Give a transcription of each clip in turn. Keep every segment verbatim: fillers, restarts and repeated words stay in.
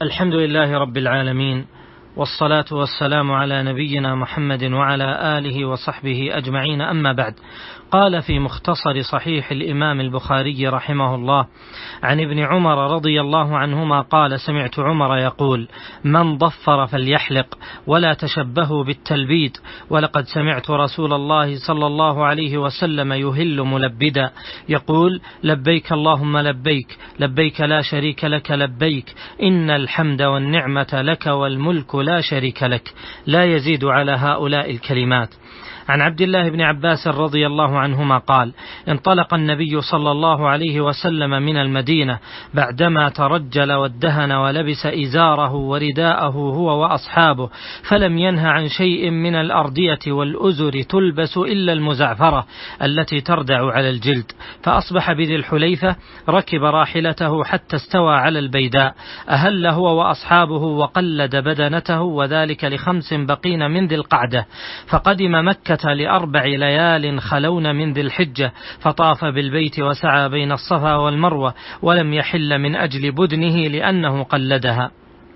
الحمد لله رب العالمين، والصلاة والسلام على نبينا محمد وعلى آله وصحبه أجمعين، أما بعد. قال في مختصر صحيح الإمام البخاري رحمه الله عن ابن عمر رضي الله عنهما قال: سمعت عمر يقول: من ضفر فليحلق ولا تشبهوا بالتلبيد، ولقد سمعت رسول الله صلى الله عليه وسلم يهل ملبدا يقول: لبيك اللهم لبيك، لبيك لا شريك لك لبيك، إن الحمد والنعمة لك والملك لا شريك لك، لا يزيد على هؤلاء الكلمات. عن عبد الله بن عباس رضي الله عنهما قال: انطلق النبي صلى الله عليه وسلم من المدينة بعدما ترجل وادهن ولبس إزاره ورداءه هو وأصحابه، فلم ينه عن شيء من الأردية والأزر تلبس إلا المزعفرة التي تردع على الجلد، فأصبح بذي الحليفة ركب راحلته حتى استوى على البيداء، أهل هو وأصحابه وقلد بدنته، وذلك لخمس بقين من ذي القعدة، فقدم مكة لأربع ليال خلون من ذي الحجة، فطاف بالبيت وسعى بين الصفا والمروة، ولم يحل من أجل بدنه لأنه قلدها.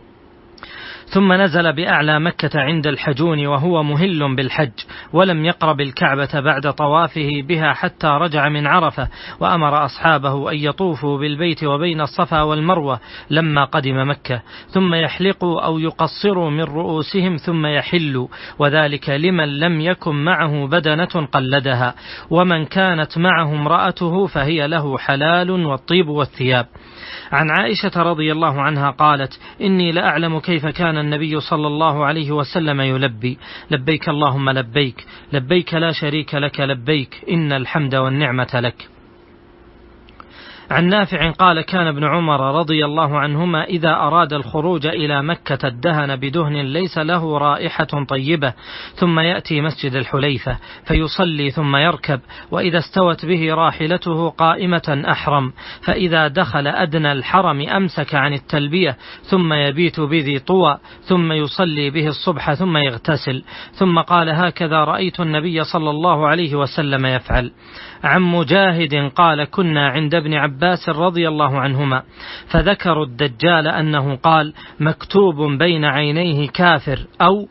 ثم نزل بأعلى مكة عند الحجون وهو مهل بالحج، ولم يقرب الكعبة بعد طوافه بها حتى رجع من عرفة، وأمر أصحابه أن يطوفوا بالبيت وبين الصفا والمروة لما قدم مكة، ثم يحلقوا أو يقصروا من رؤوسهم ثم يحلوا، وذلك لمن لم يكن معه بدنة قلدها، ومن كانت معه امرأته فهي له حلال والطيب والثياب. عن عائشة رضي الله عنها قالت: إني لأعلم كيف كان النبي صلى الله عليه وسلم يلبي: لبيك اللهم لبيك، لبيك لا شريك لك لبيك، إن الحمد والنعمة لك. عن نافع قال: كان ابن عمر رضي الله عنهما إذا أراد الخروج إلى مكة ادهن بدهن ليس له رائحة طيبة، ثم يأتي مسجد الحليفة فيصلي ثم يركب، وإذا استوت به راحلته قائمة أحرم، فإذا دخل أدنى الحرم أمسك عن التلبية، ثم يبيت بذي طوى، ثم يصلي به الصبح ثم يغتسل، ثم قال: هكذا رأيت النبي صلى الله عليه وسلم يفعل. عن مجاهد قال: كنا عند ابن عباس رضي الله عنهما فذكروا الدجال أنه قال: مكتوب بين عينيه كافر أو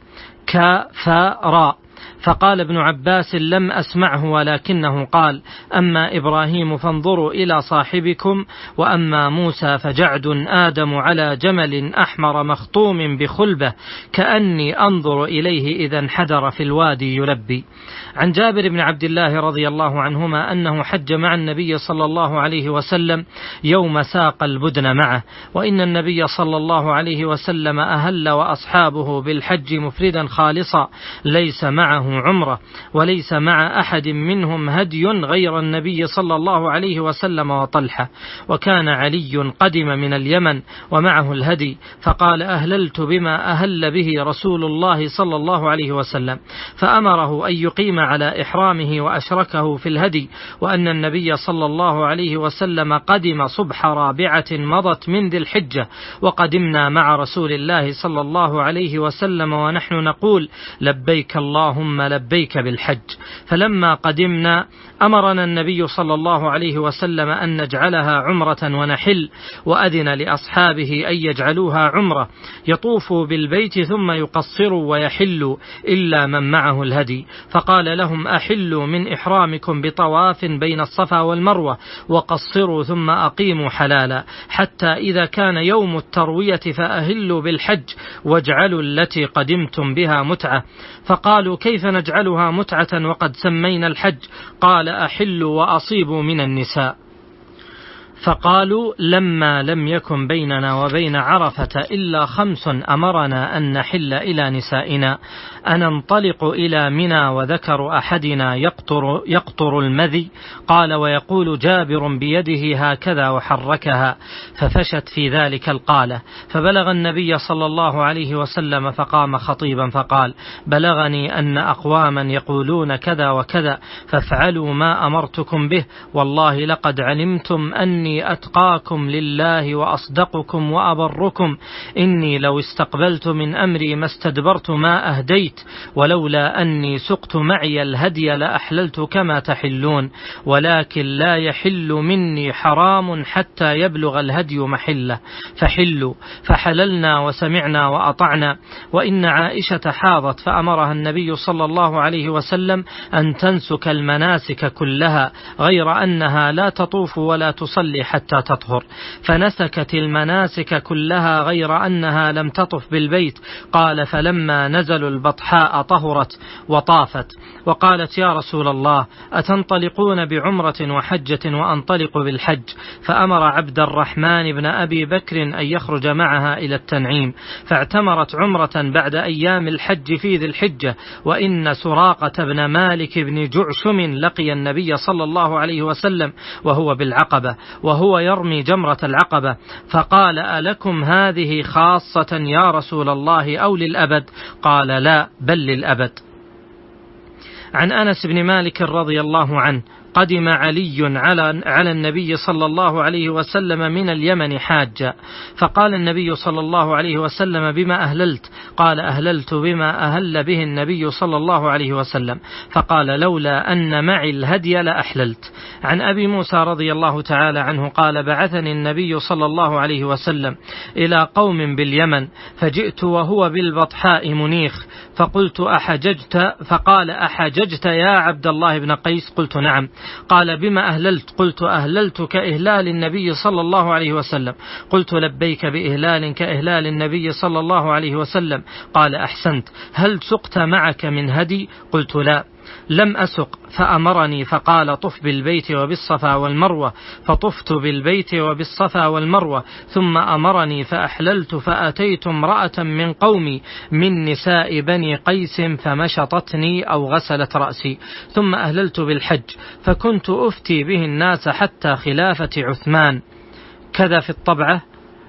كافراء، فقال ابن عباس: لم أسمعه، ولكنه قال: أما إبراهيم فانظروا إلى صاحبكم، وأما موسى فجعد آدم على جمل أحمر مخطوم بخلبة، كأني أنظر إليه إذا انحدر في الوادي يلبي. عن جابر بن عبد الله رضي الله عنهما أنه حج مع النبي صلى الله عليه وسلم يوم ساق البدن معه، وإن النبي صلى الله عليه وسلم أهل وأصحابه بالحج مفردا خالصا، ليس معه عمرة، وليس مع أحد منهم هدي غير النبي صلى الله عليه وسلم وطلحة، وكان علي قدم من اليمن ومعه الهدي، فقال: أهللت بما أهل به رسول الله صلى الله عليه وسلم، فأمره أن يقيم على إحرامه وأشركه في الهدي، وأن النبي صلى الله عليه وسلم قدم صبح رابعة مضت من ذي الحجة، وقدمنا مع رسول الله صلى الله عليه وسلم ونحن نقول: لبيك اللهم لبيك بالحج. فلما قدمنا أمرنا النبي صلى الله عليه وسلم أن نجعلها عمرة ونحل، وأذن لأصحابه أن يجعلوها عمرة، يطوفوا بالبيت ثم يقصروا ويحلوا إلا من معه الهدي، فقال لهم: أحلوا من إحرامكم بطواف بين الصفا والمروة، وقصروا ثم أقيموا حلالا، حتى إذا كان يوم التروية فأهلوا بالحج، واجعلوا التي قدمتم بها متعة. فقالوا: كيف نجعلها متعة وقد سمينا الحج؟ قال: أحلوا وأصيبوا من النساء. فقالوا: لما لم يكن بيننا وبين عرفة إلا خمس أمرنا أن نحل إلى نسائنا، أن ننطلق إلى منى وذكر أحدنا يقطر, يقطر المذي؟ قال: ويقول جابر بيده هكذا وحركها، ففشت في ذلك القالة، فبلغ النبي صلى الله عليه وسلم فقام خطيبا فقال: بلغني أن أقواما يقولون كذا وكذا، فافعلوا ما أمرتكم به، والله لقد علمتم أني إني أتقاكم لله وأصدقكم وأبركم، إني لو استقبلت من أمري ما استدبرت ما أهديت، ولولا أني سقت معي الهدي لأحللت كما تحلون، ولكن لا يحل مني حرام حتى يبلغ الهدي محله، فحلوا. فحللنا وسمعنا وأطعنا. وإن عائشة حاضت فأمرها النبي صلى الله عليه وسلم أن تنسك المناسك كلها، غير أنها لا تطوف ولا تصلي حتى تطهر، فنسكت المناسك كلها غير أنها لم تطف بالبيت. قال فلما نزلوا البطحاء طهرت وطافت، وقالت يا رسول الله أتنطلقون بعمرة وحجة وأنطلق بالحج؟ فأمر عبد الرحمن بن أبي بكر أن يخرج معها إلى التنعيم، فاعتمرت عمرة بعد أيام الحج في ذي الحجة. وإن سراقة بن مالك بن جعشم لقي النبي صلى الله عليه وسلم وهو بالعقبة وهو يرمي جمرة العقبة، فقال ألكم هذه خاصة يا رسول الله أو للأبد؟ قال لا بل للأبد. عن أنس بن مالك رضي الله عنه قدم علي على على النبي صلى الله عليه وسلم من اليمن حاجا، فقال النبي صلى الله عليه وسلم بما أهللت؟ قال أهللت بما أهل به النبي صلى الله عليه وسلم، فقال لولا أن معي الهدي لأحللت. عن أبي موسى رضي الله تعالى عنه قال بعثني النبي صلى الله عليه وسلم إلى قوم باليمن، فجئت وهو بالبطحاء منيخ، فقلت أحججت؟ فقال أحججت يا عبد الله بن قيس؟ قلت نعم. قال بما أهللت؟ قلت أهللت كإهلال النبي صلى الله عليه وسلم. قلت لبيك بإهلال كإهلال النبي صلى الله عليه وسلم. قال أحسنت. هل سقت معك من هدي؟ قلت لا لم أسق. فأمرني فقال طف بالبيت وبالصفا والمروة، فطفت بالبيت وبالصفا والمروة، ثم أمرني فأحللت، فأتيت امرأة من قومي من نساء بني قيس فمشطتني أو غسلت رأسي، ثم أهللت بالحج، فكنت أفتي به الناس حتى خلافة عثمان، كذا في الطبعة،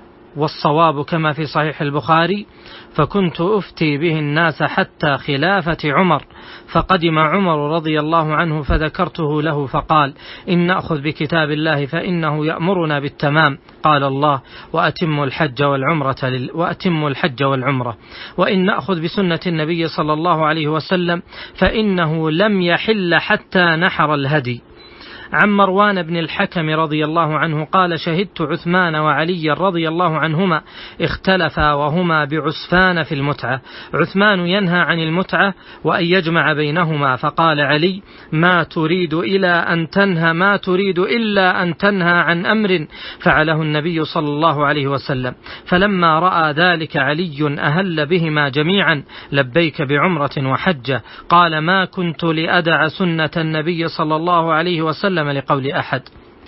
والصواب كما في صحيح البخاري فكنت أفتي به الناس حتى خلافة عمر. فقدم عمر رضي الله عنه فذكرته له، فقال إن نأخذ بكتاب الله فإنه يأمرنا بالتمام. قال الله وأتم الحج والعمرة لل... وأتم الحج والعمرة. وإن نأخذ بسنة النبي صلى الله عليه وسلم فإنه لم يحل حتى نحر الهدي. عن مروان بن الحكم رضي الله عنه قال شهدت عثمان وعلي رضي الله عنهما اختلفا وهما بعسفان في المتعة، عثمان ينهى عن المتعة وأن يجمع بينهما، فقال علي ما تريد إلى أن تنهى ما تريد إلا أن تنهى عن أمر فعله النبي صلى الله عليه وسلم. فلما رأى ذلك علي أهل بهما جميعا لبيك بعمرة وحجة. قال ما كنت لأدع سنة النبي صلى الله عليه وسلم لقول أحد.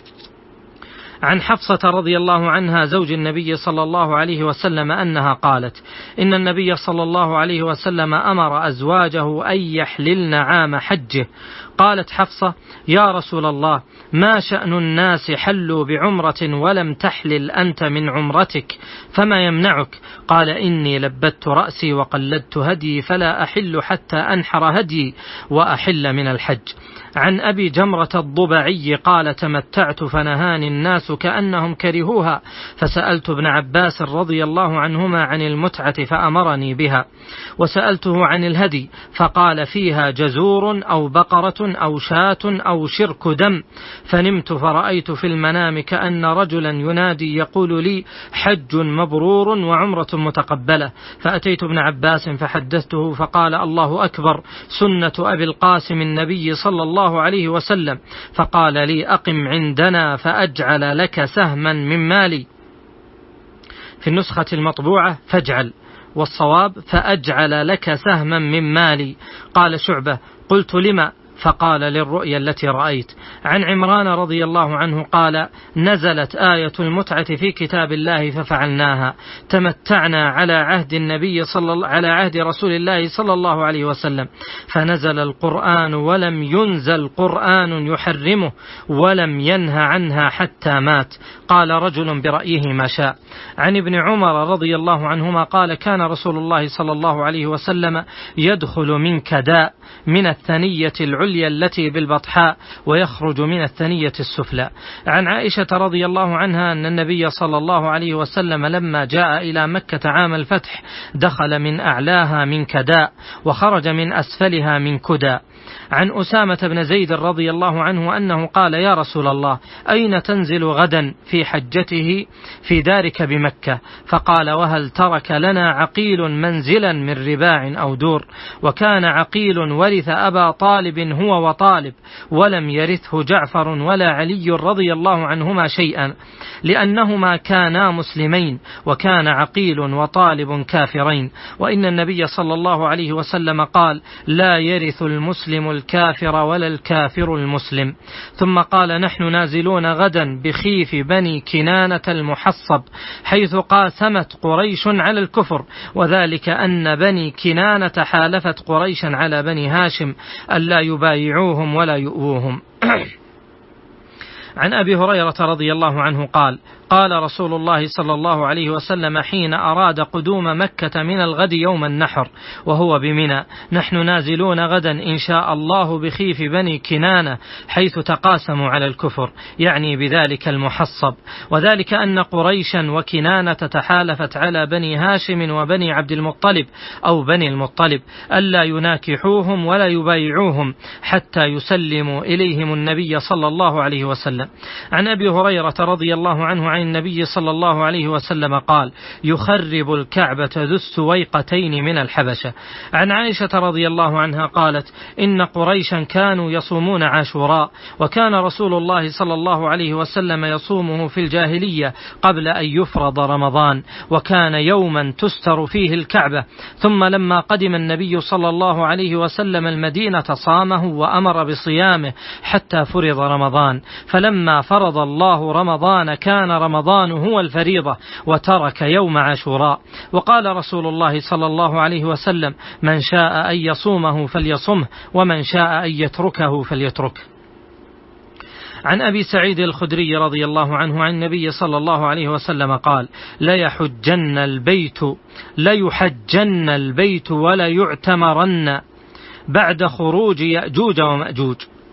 عن حفصة رضي الله عنها زوج النبي صلى الله عليه وسلم أنها قالت إن النبي صلى الله عليه وسلم أمر أزواجه أن يحللن عام حجه. قالت حفصة يا رسول الله ما شأن الناس حلوا بعمرة ولم تحلل أنت من عمرتك فما يمنعك؟ قال إني لبت رأسي وقلدت هدي فلا أحل حتى أنحر هدي وأحل من الحج. عن أبي جمرة الضبعي قال تمتعت فنهاني الناس كأنهم كرهوها، فسألت ابن عباس رضي الله عنهما عن المتعة فأمرني بها، وسألته عن الهدي فقال فيها جزور أو بقرة أو شاة أو شرك دم. فنمت فرأيت في المنام كأن رجلا ينادي يقول لي حج مبرور وعمرة متقبلة، فأتيت ابن عباس فحدثته فقال الله أكبر سنة أبي القاسم النبي صلى الله عليه وسلم. فقال لي أقم عندنا فأجعل لك سهما من مالي، في النسخة المطبوعة فاجعل، والصواب فأجعل لك سهما من مالي. قال شعبة قلت لما؟ فقال للرؤيا التي رأيت. عن عمران رضي الله عنه قال نزلت آية المتعة في كتاب الله ففعلناها، تمتعنا على عهد النبي صلى على عهد رسول الله صلى الله عليه وسلم، فنزل القرآن ولم ينزل قرآن يحرمه ولم ينهى عنها حتى مات. قال رجل برأيه ما شاء. عن ابن عمر رضي الله عنهما قال كان رسول الله صلى الله عليه وسلم يدخل من كداء من الثنية العليا التي بالبطحاء ويخرج من الثنية السفلى. عن عائشة رضي الله عنها أن النبي صلى الله عليه وسلم لما جاء إلى مكة عام الفتح دخل من أعلاها من كداء وخرج من أسفلها من كدى. عن أسامة بن زيد رضي الله عنه أنه قال يا رسول الله أين تنزل غدا في حجته في دارك بمكة؟ فقال وهل ترك لنا عقيل منزلا من رباع أو دور؟ وكان عقيل ورث أبا طالب هو وطالب ولم يرثه جعفر ولا علي رضي الله عنهما شيئا لأنهما كانا مسلمين وكان عقيل وطالب كافرين، وإن النبي صلى الله عليه وسلم قال لا يرث المسلم الكافر ولا الكافر المسلم. ثم قال نحن نازلون غدا بخيف بني كنانة المحصب حيث قاسمت قريش على الكفر، وذلك أن بني كنانة حالفت قريشا على بني هاشم ألا يبايعوهم ولا يؤوهم. عن أبي هريرة رضي الله عنه قال قال رسول الله صلى الله عليه وسلم حين أراد قدوم مكة من الغد يوم النحر وهو بمنى نحن نازلون غدا إن شاء الله بخيف بني كنانة حيث تقاسموا على الكفر، يعني بذلك المحصب، وذلك أن قريشا وكنانة تحالفت على بني هاشم وبني عبد المطلب أو بني المطلب ألا يناكحوهم ولا يبايعوهم حتى يسلموا إليهم النبي صلى الله عليه وسلم. عن أبي هريرة رضي الله عنه عن النبي صلى الله عليه وسلم قال يخرب الكعبة ذو السويقتين من الحبشة. عن عائشة رضي الله عنها قالت إن قريشا كانوا يصومون عاشوراء وكان رسول الله صلى الله عليه وسلم يصومه في الجاهلية قبل أن يفرض رمضان، وكان يوما تستر فيه الكعبة، ثم لما قدم النبي صلى الله عليه وسلم المدينة صامه وأمر بصيامه حتى فرض رمضان، فلما فرض الله رمضان كان رمضان هو الفريضة وترك يوم عاشوراء. وقال رسول الله صلى الله عليه وسلم من شاء أن يصومه فليصمه ومن شاء أن يتركه فليتركه. عن أبي سعيد الخدري رضي الله عنه عن النبي صلى الله عليه وسلم قال لا يحجن البيت لا يحجن البيت ولا يعتمرن بعد خروج يأجوج ومأجوج.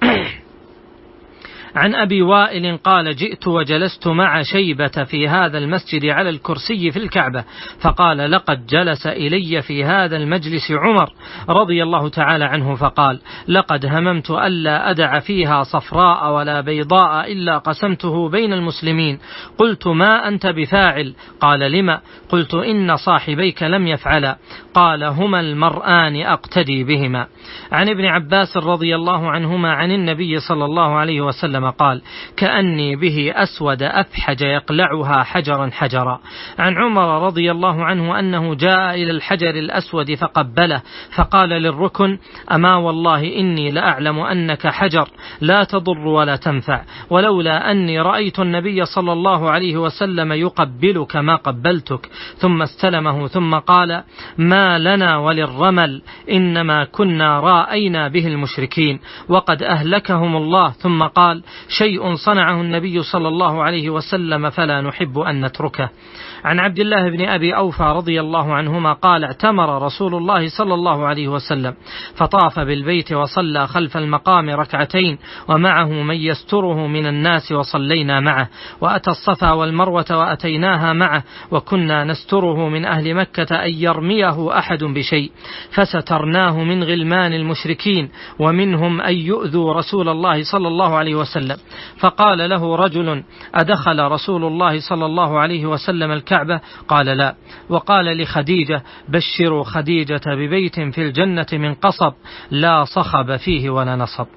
عن أبي وائل قال جئت وجلست مع شيبة في هذا المسجد على الكرسي في الكعبة فقال لقد جلس إلي في هذا المجلس عمر رضي الله تعالى عنه فقال لقد هممت ألا أدع فيها صفراء ولا بيضاء إلا قسمته بين المسلمين. قلت ما أنت بفاعل؟ قال لما؟ قلت إن صاحبيك لم يفعلا. قال هما المرآن أقتدي بهما. عن ابن عباس رضي الله عنهما عن النبي صلى الله عليه وسلم قال كأني به أسود أفحج يقلعها حجرا حجرا. عن عمر رضي الله عنه أنه جاء إلى الحجر الأسود فقبله فقال للركن أما والله إني لأعلم أنك حجر لا تضر ولا تنفع، ولولا أني رأيت النبي صلى الله عليه وسلم يقبلك ما قبلتك. ثم استلمه ثم قال ما لنا وللرمل إنما كنا رأينا به المشركين وقد أهلكهم الله. ثم قال شيء صنعه النبي صلى الله عليه وسلم فلا نحب أن نتركه. عن عبد الله بن أبي أوفى رضي الله عنهما قال اعتمر رسول الله صلى الله عليه وسلم فطاف بالبيت وصلى خلف المقام ركعتين ومعه من يستره من الناس وصلينا معه، وأتى الصفا والمروة وأتيناها معه وكنا نستره من أهل مكة أن يرميه أحد بشيء فسترناه من غلمان المشركين ومنهم أن يؤذوا رسول الله صلى الله عليه وسلم. فقال له رجل أدخل رسول الله صلى الله عليه وسلم الكعبة؟ قال لا. وقال لخديجة بشروا خديجة ببيت في الجنة من قصب لا صخب فيه ولا نصب.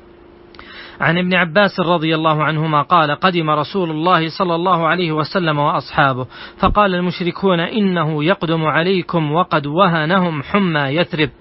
عن ابن عباس رضي الله عنهما قال قدم رسول الله صلى الله عليه وسلم وأصحابه فقال المشركون إنه يقدم عليكم وقد وهنهم حمى يثرب،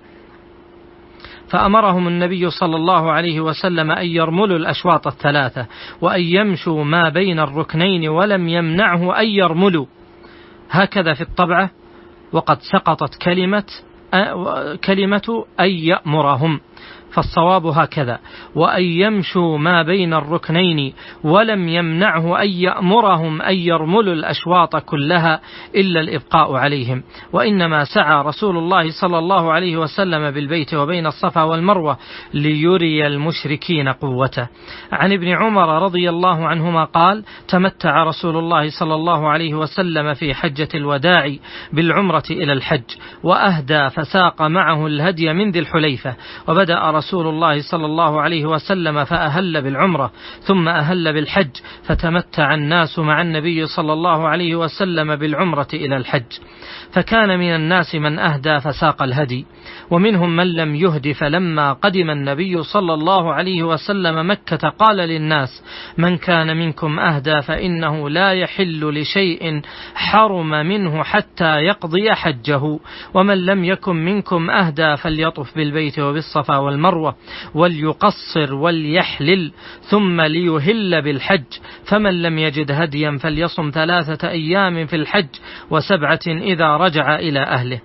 فأمرهم النبي صلى الله عليه وسلم أن يرملوا الأشواط الثلاثة وأن يمشوا ما بين الركنين ولم يمنعه أن يرملوا. هكذا في الطبعة وقد سقطت كلمة كلمة أن يأمرهم، فالصواب هكذا: وأن يمشوا ما بين الركنين، ولم يمنعه أن يأمرهم أن يرملوا الأشواط كلها إلا الإبقاء عليهم، وإنما سعى رسول الله صلى الله عليه وسلم بالبيت وبين الصفا والمروة ليري المشركين قوته. عن ابن عمر رضي الله عنهما قال: تمتع رسول الله صلى الله عليه وسلم في حجة الوداع بالعمرة إلى الحج، وأهدى فساق معه الهدي من ذي الحليفة، وبدأ رسول الله صلى الله عليه وسلم فأهل بالعمرة ثم أهل بالحج، فتمتع الناس مع النبي صلى الله عليه وسلم بالعمرة إلى الحج. فكان من الناس من أهدى فساق الهدي، ومنهم من لم يهد. فلما قدم النبي صلى الله عليه وسلم مكة قال للناس: من كان منكم أهدى فإنه لا يحل لشيء حرم منه حتى يقضي حجه، ومن لم يكن منكم أهدى فليطف بالبيت وبالصفا والمروة وليقصر وليحلل ثم ليهل بالحج، فمن لم يجد هديا فليصم ثلاثة أيام في الحج وسبعة إذا رجع إلى أهله.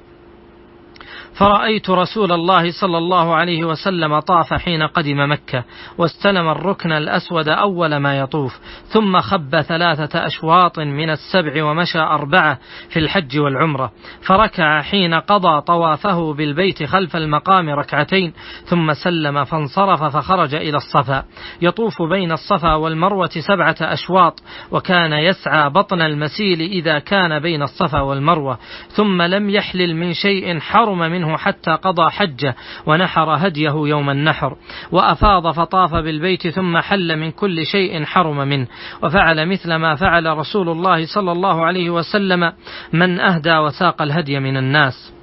فرأيت رسول الله صلى الله عليه وسلم طاف حين قدم مكة، واستلم الركن الأسود أول ما يطوف، ثم خب ثلاثة أشواط من السبع ومشى أربعة في الحج والعمرة، فركع حين قضى طوافه بالبيت خلف المقام ركعتين، ثم سلم فانصرف فخرج إلى الصفا يطوف بين الصفا والمروة سبعة أشواط، وكان يسعى بطن المسيل إذا كان بين الصفا والمروة، ثم لم يحلل من شيء حرم منه حتى قضى حجه ونحر هديه يوم النحر، وأفاض فطاف بالبيت ثم حل من كل شيء حرم منه، وفعل مثل ما فعل رسول الله صلى الله عليه وسلم من أهدى وساق الهدي من الناس.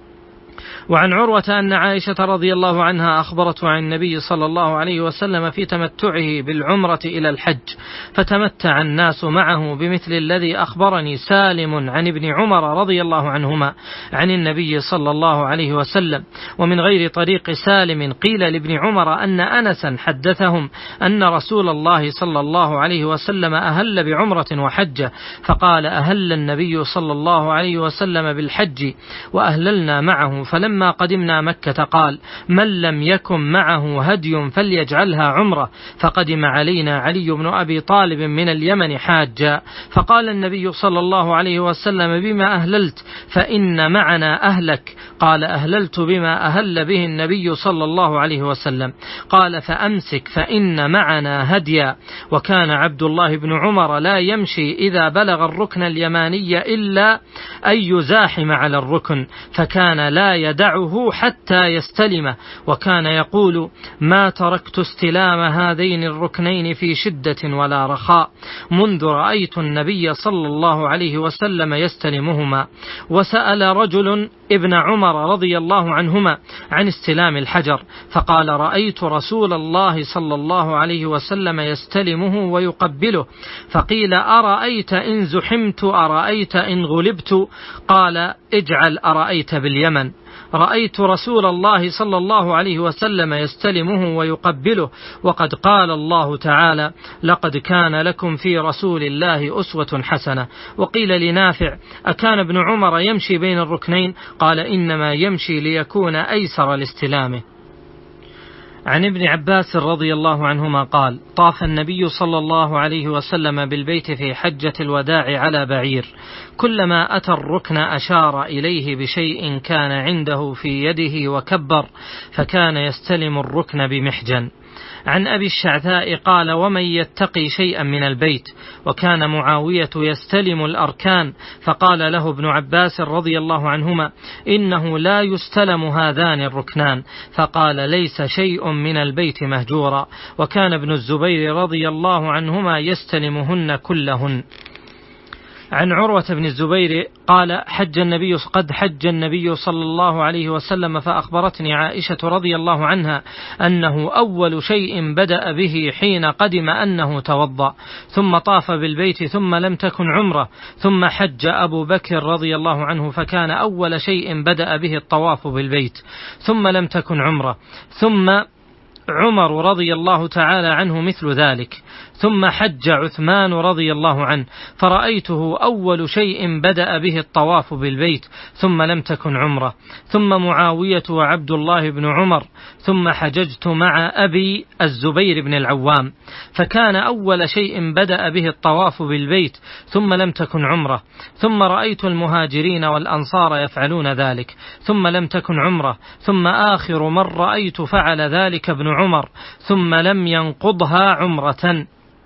وعن عروة أن عائشة رضي الله عنها أخبرته عن النبي صلى الله عليه وسلم في تمتعه بالعمرة إلى الحج، فتمتع الناس معه بمثل الذي أخبرني سالم عن ابن عمر رضي الله عنهما عن النبي صلى الله عليه وسلم. ومن غير طريق سالم قيل لابن عمر أن أنسا حدثهم أن رسول الله صلى الله عليه وسلم أهل بعمرة وحجة، فقال: أهل النبي صلى الله عليه وسلم بالحج وأهللنا معه، فلما ما قدمنا مكة قال: من لم يكن معه هدي فليجعلها عمرة، فقدم علينا علي بن أبي طالب من اليمن حاجا، فقال النبي صلى الله عليه وسلم: بما أهللت؟ فإن معنا أهلك. قال: أهللت بما أهل به النبي صلى الله عليه وسلم. قال: فأمسك فإن معنا هديا. وكان عبد الله بن عمر لا يمشي إذا بلغ الركن اليماني إلا أن يزاحم على الركن، فكان لا يدعه حتى يستلمه، وكان يقول: ما تركت استلام هذين الركنين في شدة ولا رخاء منذ رأيت النبي صلى الله عليه وسلم يستلمهما. وسأل رجل ابن عمر رضي الله عنهما عن استلام الحجر، فقال: رأيت رسول الله صلى الله عليه وسلم يستلمه ويقبله. فقيل: أرأيت إن زحمت؟ أرأيت إن غلبت؟ قال: اجعل أرأيت باليمن. رأيت رسول الله صلى الله عليه وسلم يستلمه ويقبله، وقد قال الله تعالى: لقد كان لكم في رسول الله أسوة حسنة. وقيل لنافع: أكان ابن عمر يمشي بين الركنين؟ قال: إنما يمشي ليكون أيسر لاستلامه. عن ابن عباس رضي الله عنهما قال: طاف النبي صلى الله عليه وسلم بالبيت في حجة الوداع على بعير، كلما أتى الركن أشار إليه بشيء كان عنده في يده وكبر، فكان يستلم الركن بمحجن. عن أبي الشعثاء قال: ومن يتقي شيئا من البيت. وكان معاوية يستلم الأركان، فقال له ابن عباس رضي الله عنهما: إنه لا يستلم هذان الركنان، فقال: ليس شيء من البيت مهجورا. وكان ابن الزبير رضي الله عنهما يستلمهن كلهن. عن عروة بن الزبير قال: حج النبي قد حج النبي صلى الله عليه وسلم، فأخبرتني عائشة رضي الله عنها أنه أول شيء بدأ به حين قدم أنه توضأ، ثم طاف بالبيت، ثم لم تكن عمرة، ثم حج أبو بكر رضي الله عنه، فكان أول شيء بدأ به الطواف بالبيت، ثم لم تكن عمرة، ثم عمر رضي الله تعالى عنه مثل ذلك، ثم حج عثمان رضي الله عنه فرأيته أول شيء بدأ به الطواف بالبيت ثم لم تكن عمرة، ثم معاوية وعبد الله بن عمر، ثم حججت مع أبي الزبير بن العوام فكان أول شيء بدأ به الطواف بالبيت ثم لم تكن عمرة، ثم رأيت المهاجرين والأنصار يفعلون ذلك ثم لم تكن عمرة، ثم آخر من رأيت فعل ذلك ابن عمر ثم لم ينقضها عمرة.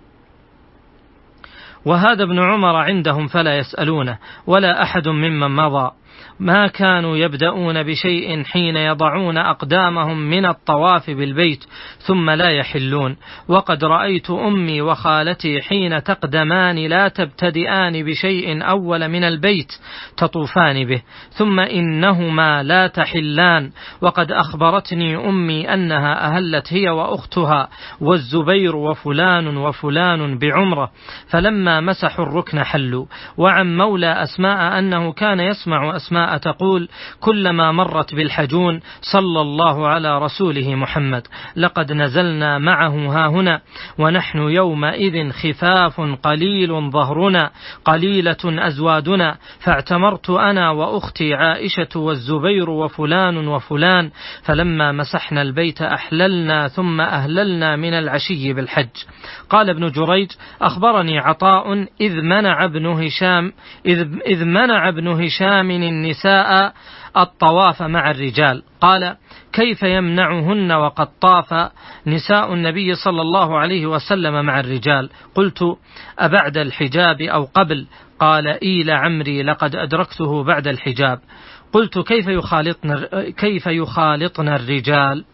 وهذا ابن عمر عندهم فلا يسألونه ولا أحد ممن مضى، ما كانوا يبدأون بشيء حين يضعون أقدامهم من الطواف بالبيت ثم لا يحلون. وقد رأيت أمي وخالتي حين تقدمان لا تبتدئان بشيء أول من البيت تطوفان به ثم إنهما لا تحلان، وقد أخبرتني أمي أنها أهلت هي وأختها والزبير وفلان وفلان بعمرة فلما مسحوا الركن حلوا. وعن مولى أسماء أنه كان يسمع أسماء تقول كلما مرت بالحجون صلى الله على رسوله محمد لقد نزلنا معه ها هنا ونحن يومئذ خفاف قليل ظهرنا قليلة أزوادنا، فاعتمرت أنا وأختي عائشة والزبير وفلان وفلان فلما مسحنا البيت أحللنا ثم أهللنا من العشي بالحج. قال ابن جريج أخبرني عطاء إذ منع ابن هشام إذ, إذ منع ابن هشام النساء الطواف مع الرجال قال كيف يمنعهن وقد طاف نساء النبي صلى الله عليه وسلم مع الرجال؟ قلت أبعد الحجاب أو قبل؟ قال إيل عمري لقد أدركته بعد الحجاب. قلت كيف يخالطن, كيف يخالطن الرجال؟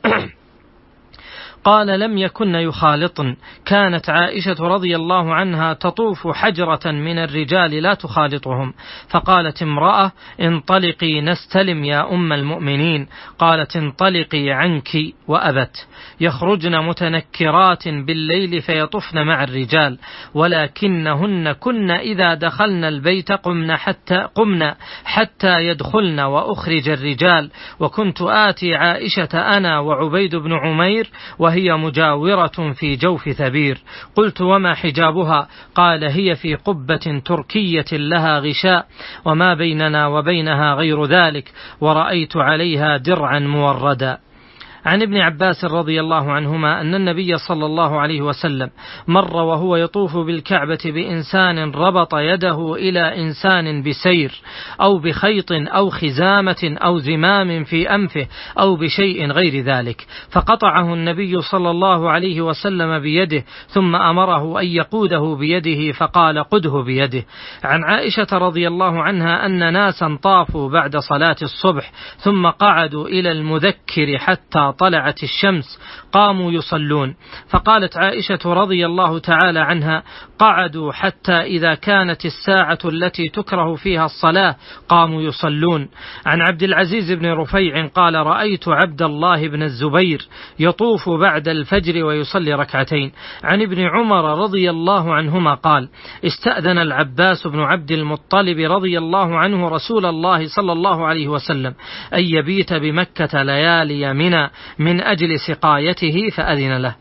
قال لم يكن يخالطن، كانت عائشة رضي الله عنها تطوف حجرة من الرجال لا تخالطهم، فقالت امرأة انطلقي نستلم يا أم المؤمنين، قالت انطلقي عنك وأبت. يخرجن متنكرات بالليل فيطفن مع الرجال، ولكنهن كن إذا دخلن البيت قمن حتى, قمن حتى يدخلن وأخرج الرجال، وكنت آتي عائشة أنا وعبيد بن عمير وهي مجاورة في جوف ثبير. قلت وما حجابها؟ قال هي في قبة تركية لها غشاء وما بيننا وبينها غير ذلك، ورأيت عليها درعا موردا. عن ابن عباس رضي الله عنهما أن النبي صلى الله عليه وسلم مر وهو يطوف بالكعبة بإنسان ربط يده إلى إنسان بسير أو بخيط أو خزامة أو زمام في أنفه أو بشيء غير ذلك، فقطعه النبي صلى الله عليه وسلم بيده ثم أمره أن يقوده بيده فقال قده بيده. عن عائشة رضي الله عنها أن ناسا طافوا بعد صلاة الصبح ثم قعدوا إلى المذكر حتى طلعت الشمس قاموا يصلون، فقالت عائشة رضي الله تعالى عنها قعدوا حتى إذا كانت الساعة التي تكره فيها الصلاة قاموا يصلون. عن عبد العزيز بن رفيع قال رأيت عبد الله بن الزبير يطوف بعد الفجر ويصلي ركعتين. عن ابن عمر رضي الله عنهما قال استأذن العباس بن عبد المطلب رضي الله عنه رسول الله صلى الله عليه وسلم أن يبيت بمكة ليالي منى من أجل سقايته فأذن له.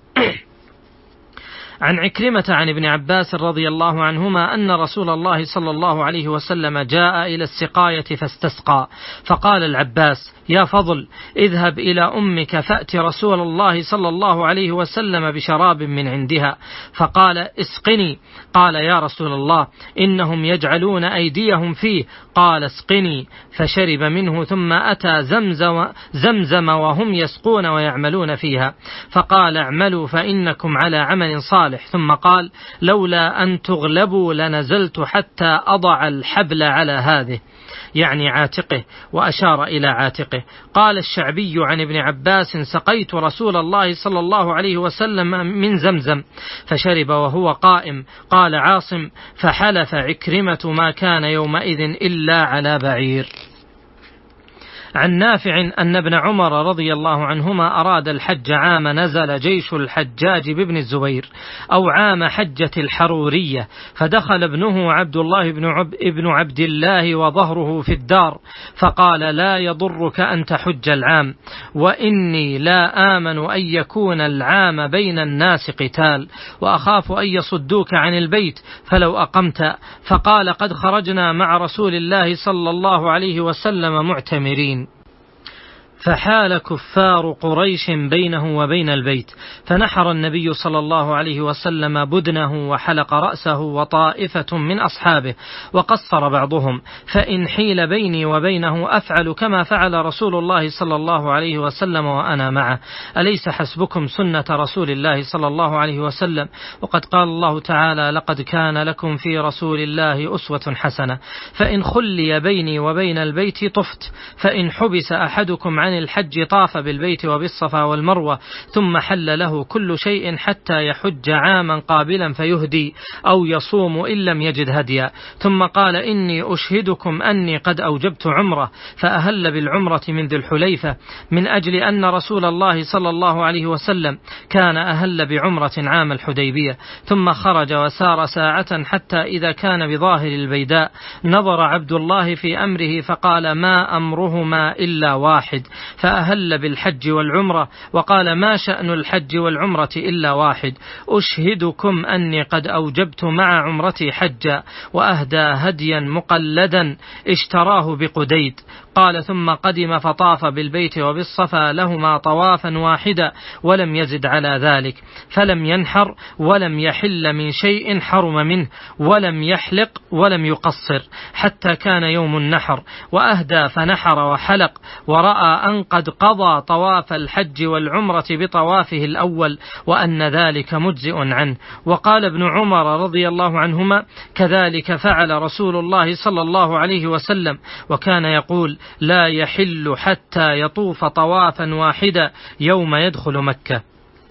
عن عكرمة عن ابن عباس رضي الله عنهما أن رسول الله صلى الله عليه وسلم جاء إلى السقاية فاستسقى، فقال العباس يا فضل اذهب إلى أمك فأت رسول الله صلى الله عليه وسلم بشراب من عندها، فقال اسقني. قال يا رسول الله إنهم يجعلون أيديهم فيه، قال اسقني، فشرب منه ثم أتى زمزم, زمزم وهم يسقون ويعملون فيها، فقال اعملوا فإنكم على عمل صالح، ثم قال لولا أن تغلبوا لنزلت حتى أضع الحبل على هذه، يعني عاتقه، وأشار إلى عاتقه. قال الشعبي عن ابن عباس سقيت رسول الله صلى الله عليه وسلم من زمزم فشرب وهو قائم. قال عاصم فحلف عكرمة ما كان يومئذ إلا على بعير. عن نافع أن ابن عمر رضي الله عنهما أراد الحج عام نزل جيش الحجاج بابن الزبير أو عام حجة الحرورية، فدخل ابنه عبد الله بن عب ابن عبد الله وظهره في الدار، فقال: لا يضرك أن تحج العام، وإني لا آمن أن يكون العام بين الناس قتال، وأخاف أن يصدوك عن البيت فلو أقمت. فقال: قد خرجنا مع رسول الله صلى الله عليه وسلم معتمرين، فحال كفار قريش بينه وبين البيت، فنحر النبي صلى الله عليه وسلم بدنه وحلق رأسه وطائفة من أصحابه، وقصر بعضهم، فإن حيل بيني وبينه أفعل كما فعل رسول الله صلى الله عليه وسلم وأنا معه. أليس حسبكم سنة رسول الله صلى الله عليه وسلم؟ وقد قال الله تعالى: لقد كان لكم في رسول الله أسوة حسنة. فإن خلي بيني وبين البيت طفت، فإن حبس أحدكم عن الحج طاف بالبيت وبالصفا والمروة، ثم حل له كل شيء حتى يحج عاما قابلا فيهدي أو يصوم إن لم يجد هديا. ثم قال: إني أشهدكم أني قد أوجبت عمرة، فأهل بالعمرة من ذي الحليفة، من أجل أن رسول الله صلى الله عليه وسلم كان أهل بعمرة عام الحديبية. ثم خرج وسار ساعة حتى إذا كان بظاهر البيداء نظر عبد الله في أمره فقال: ما أمرهما إلا واحد، فأهل بالحج والعمرة، وقال: ما شأن الحج والعمرة إلا واحد، أشهدكم أني قد أوجبت مع عمرتي حجا، وأهدى هديا مقلدا اشتراه بقديد. قال: ثم قدم فطاف بالبيت وبالصفا لهما طوافا واحدا، ولم يزد على ذلك، فلم ينحر ولم يحل من شيء حرم منه، ولم يحلق ولم يقصر حتى كان يوم النحر، وأهدى فنحر وحلق، ورأى أن قد قضى طواف الحج والعمرة بطوافه الأول، وأن ذلك مجزئ عنه. وقال ابن عمر رضي الله عنهما: كذلك فعل رسول الله صلى الله عليه وسلم، وكان يقول: لا يحل حتى يطوف طوافا واحدا يوم يدخل مكة.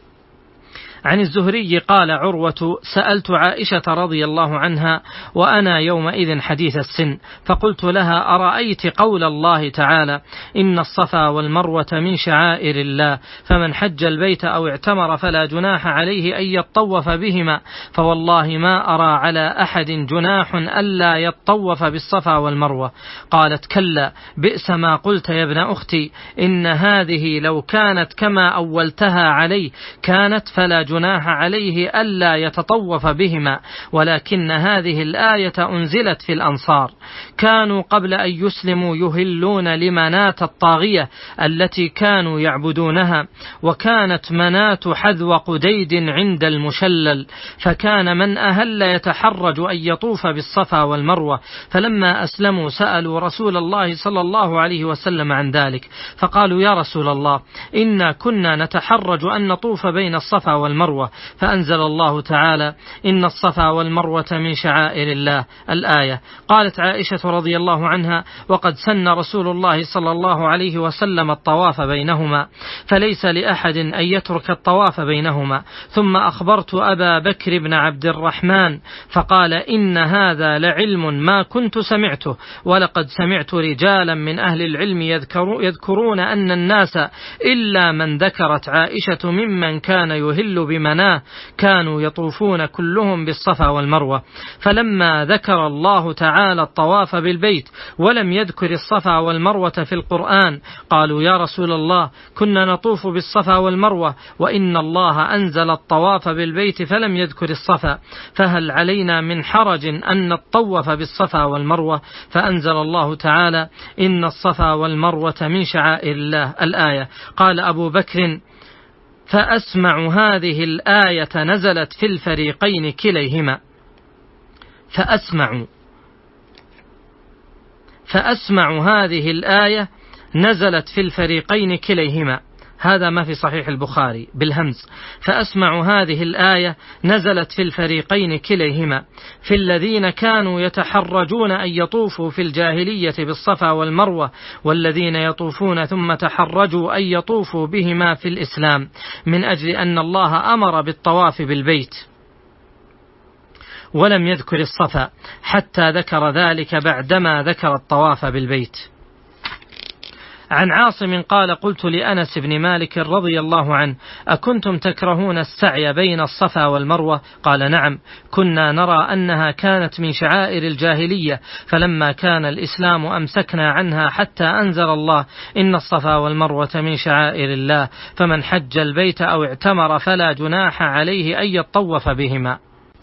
عن الزهري قال عروة: سألت عائشة رضي الله عنها وأنا يومئذ حديث السن، فقلت لها: أرأيت قول الله تعالى: إن الصفا والمروة من شعائر الله، فمن حج البيت أو اعتمر فلا جناح عليه أن يطوف بهما، فوالله ما أرى على أحد جناح ألا يطوف بالصفا والمروة. قالت: كلا، بئس ما قلت يا ابن أختي، إن هذه لو كانت كما أولتها علي كانت فلا جناح عليه ألا يتطوف بهما، ولكن هذه الآية أنزلت في الأنصار، كانوا قبل أن يسلموا يهلون لمناة الطاغية التي كانوا يعبدونها، وكانت مناة حذو قديد عند المشلل، فكان من أهل يتحرج أن يطوف بالصفا والمروة، فلما أسلموا سألوا رسول الله صلى الله عليه وسلم عن ذلك، فقالوا: يا رسول الله، إنا كنا نتحرج أن نطوف بين الصفا والمروة، فأنزل الله تعالى: إن الصفا والمروة من شعائر الله، الآية. قالت عائشة رضي الله عنها: وقد سن رسول الله صلى الله عليه وسلم الطواف بينهما، فليس لأحد أن يترك الطواف بينهما. ثم أخبرت أبا بكر بن عبد الرحمن فقال: إن هذا لعلم ما كنت سمعته، ولقد سمعت رجالا من أهل العلم يذكرون أن الناس إلا من ذكرت عائشة ممن كان يهل بمناه كانوا يطوفون كلهم بالصفا والمروة، فلما ذكر الله تعالى الطواف بالبيت ولم يذكر الصفا والمروة في القرآن قالوا: يا رسول الله، كنا نطوف بالصفا والمروة، وإن الله أنزل الطواف بالبيت فلم يذكر الصفا، فهل علينا من حرج أن نطوف بالصفا والمروة؟ فأنزل الله تعالى: إن الصفا والمروة من شعائر الله، الآية. قال أبو بكر: فأسمع هذه الآية نزلت في الفريقين كليهما، فأسمع فأسمع هذه الآية نزلت في الفريقين كليهما، هذا ما في صحيح البخاري بالهمز. فأسمع هذه الآية نزلت في الفريقين كليهما، في الذين كانوا يتحرجون أن يطوفوا في الجاهلية بالصفا والمروة، والذين يطوفون ثم تحرجوا أن يطوفوا بهما في الإسلام، من أجل أن الله أمر بالطواف بالبيت ولم يذكر الصفا، حتى ذكر ذلك بعدما ذكر الطواف بالبيت. عن عاصم قال قلت لأنس بن مالك رضي الله عنه أكنتم تكرهون السعي بين الصفا والمروة؟ قال نعم، كنا نرى أنها كانت من شعائر الجاهلية، فلما كان الإسلام أمسكنا عنها حتى أنزل الله إن الصفا والمروة من شعائر الله، فمن حج البيت أو اعتمر فلا جناح عليه أن يطوف بهما.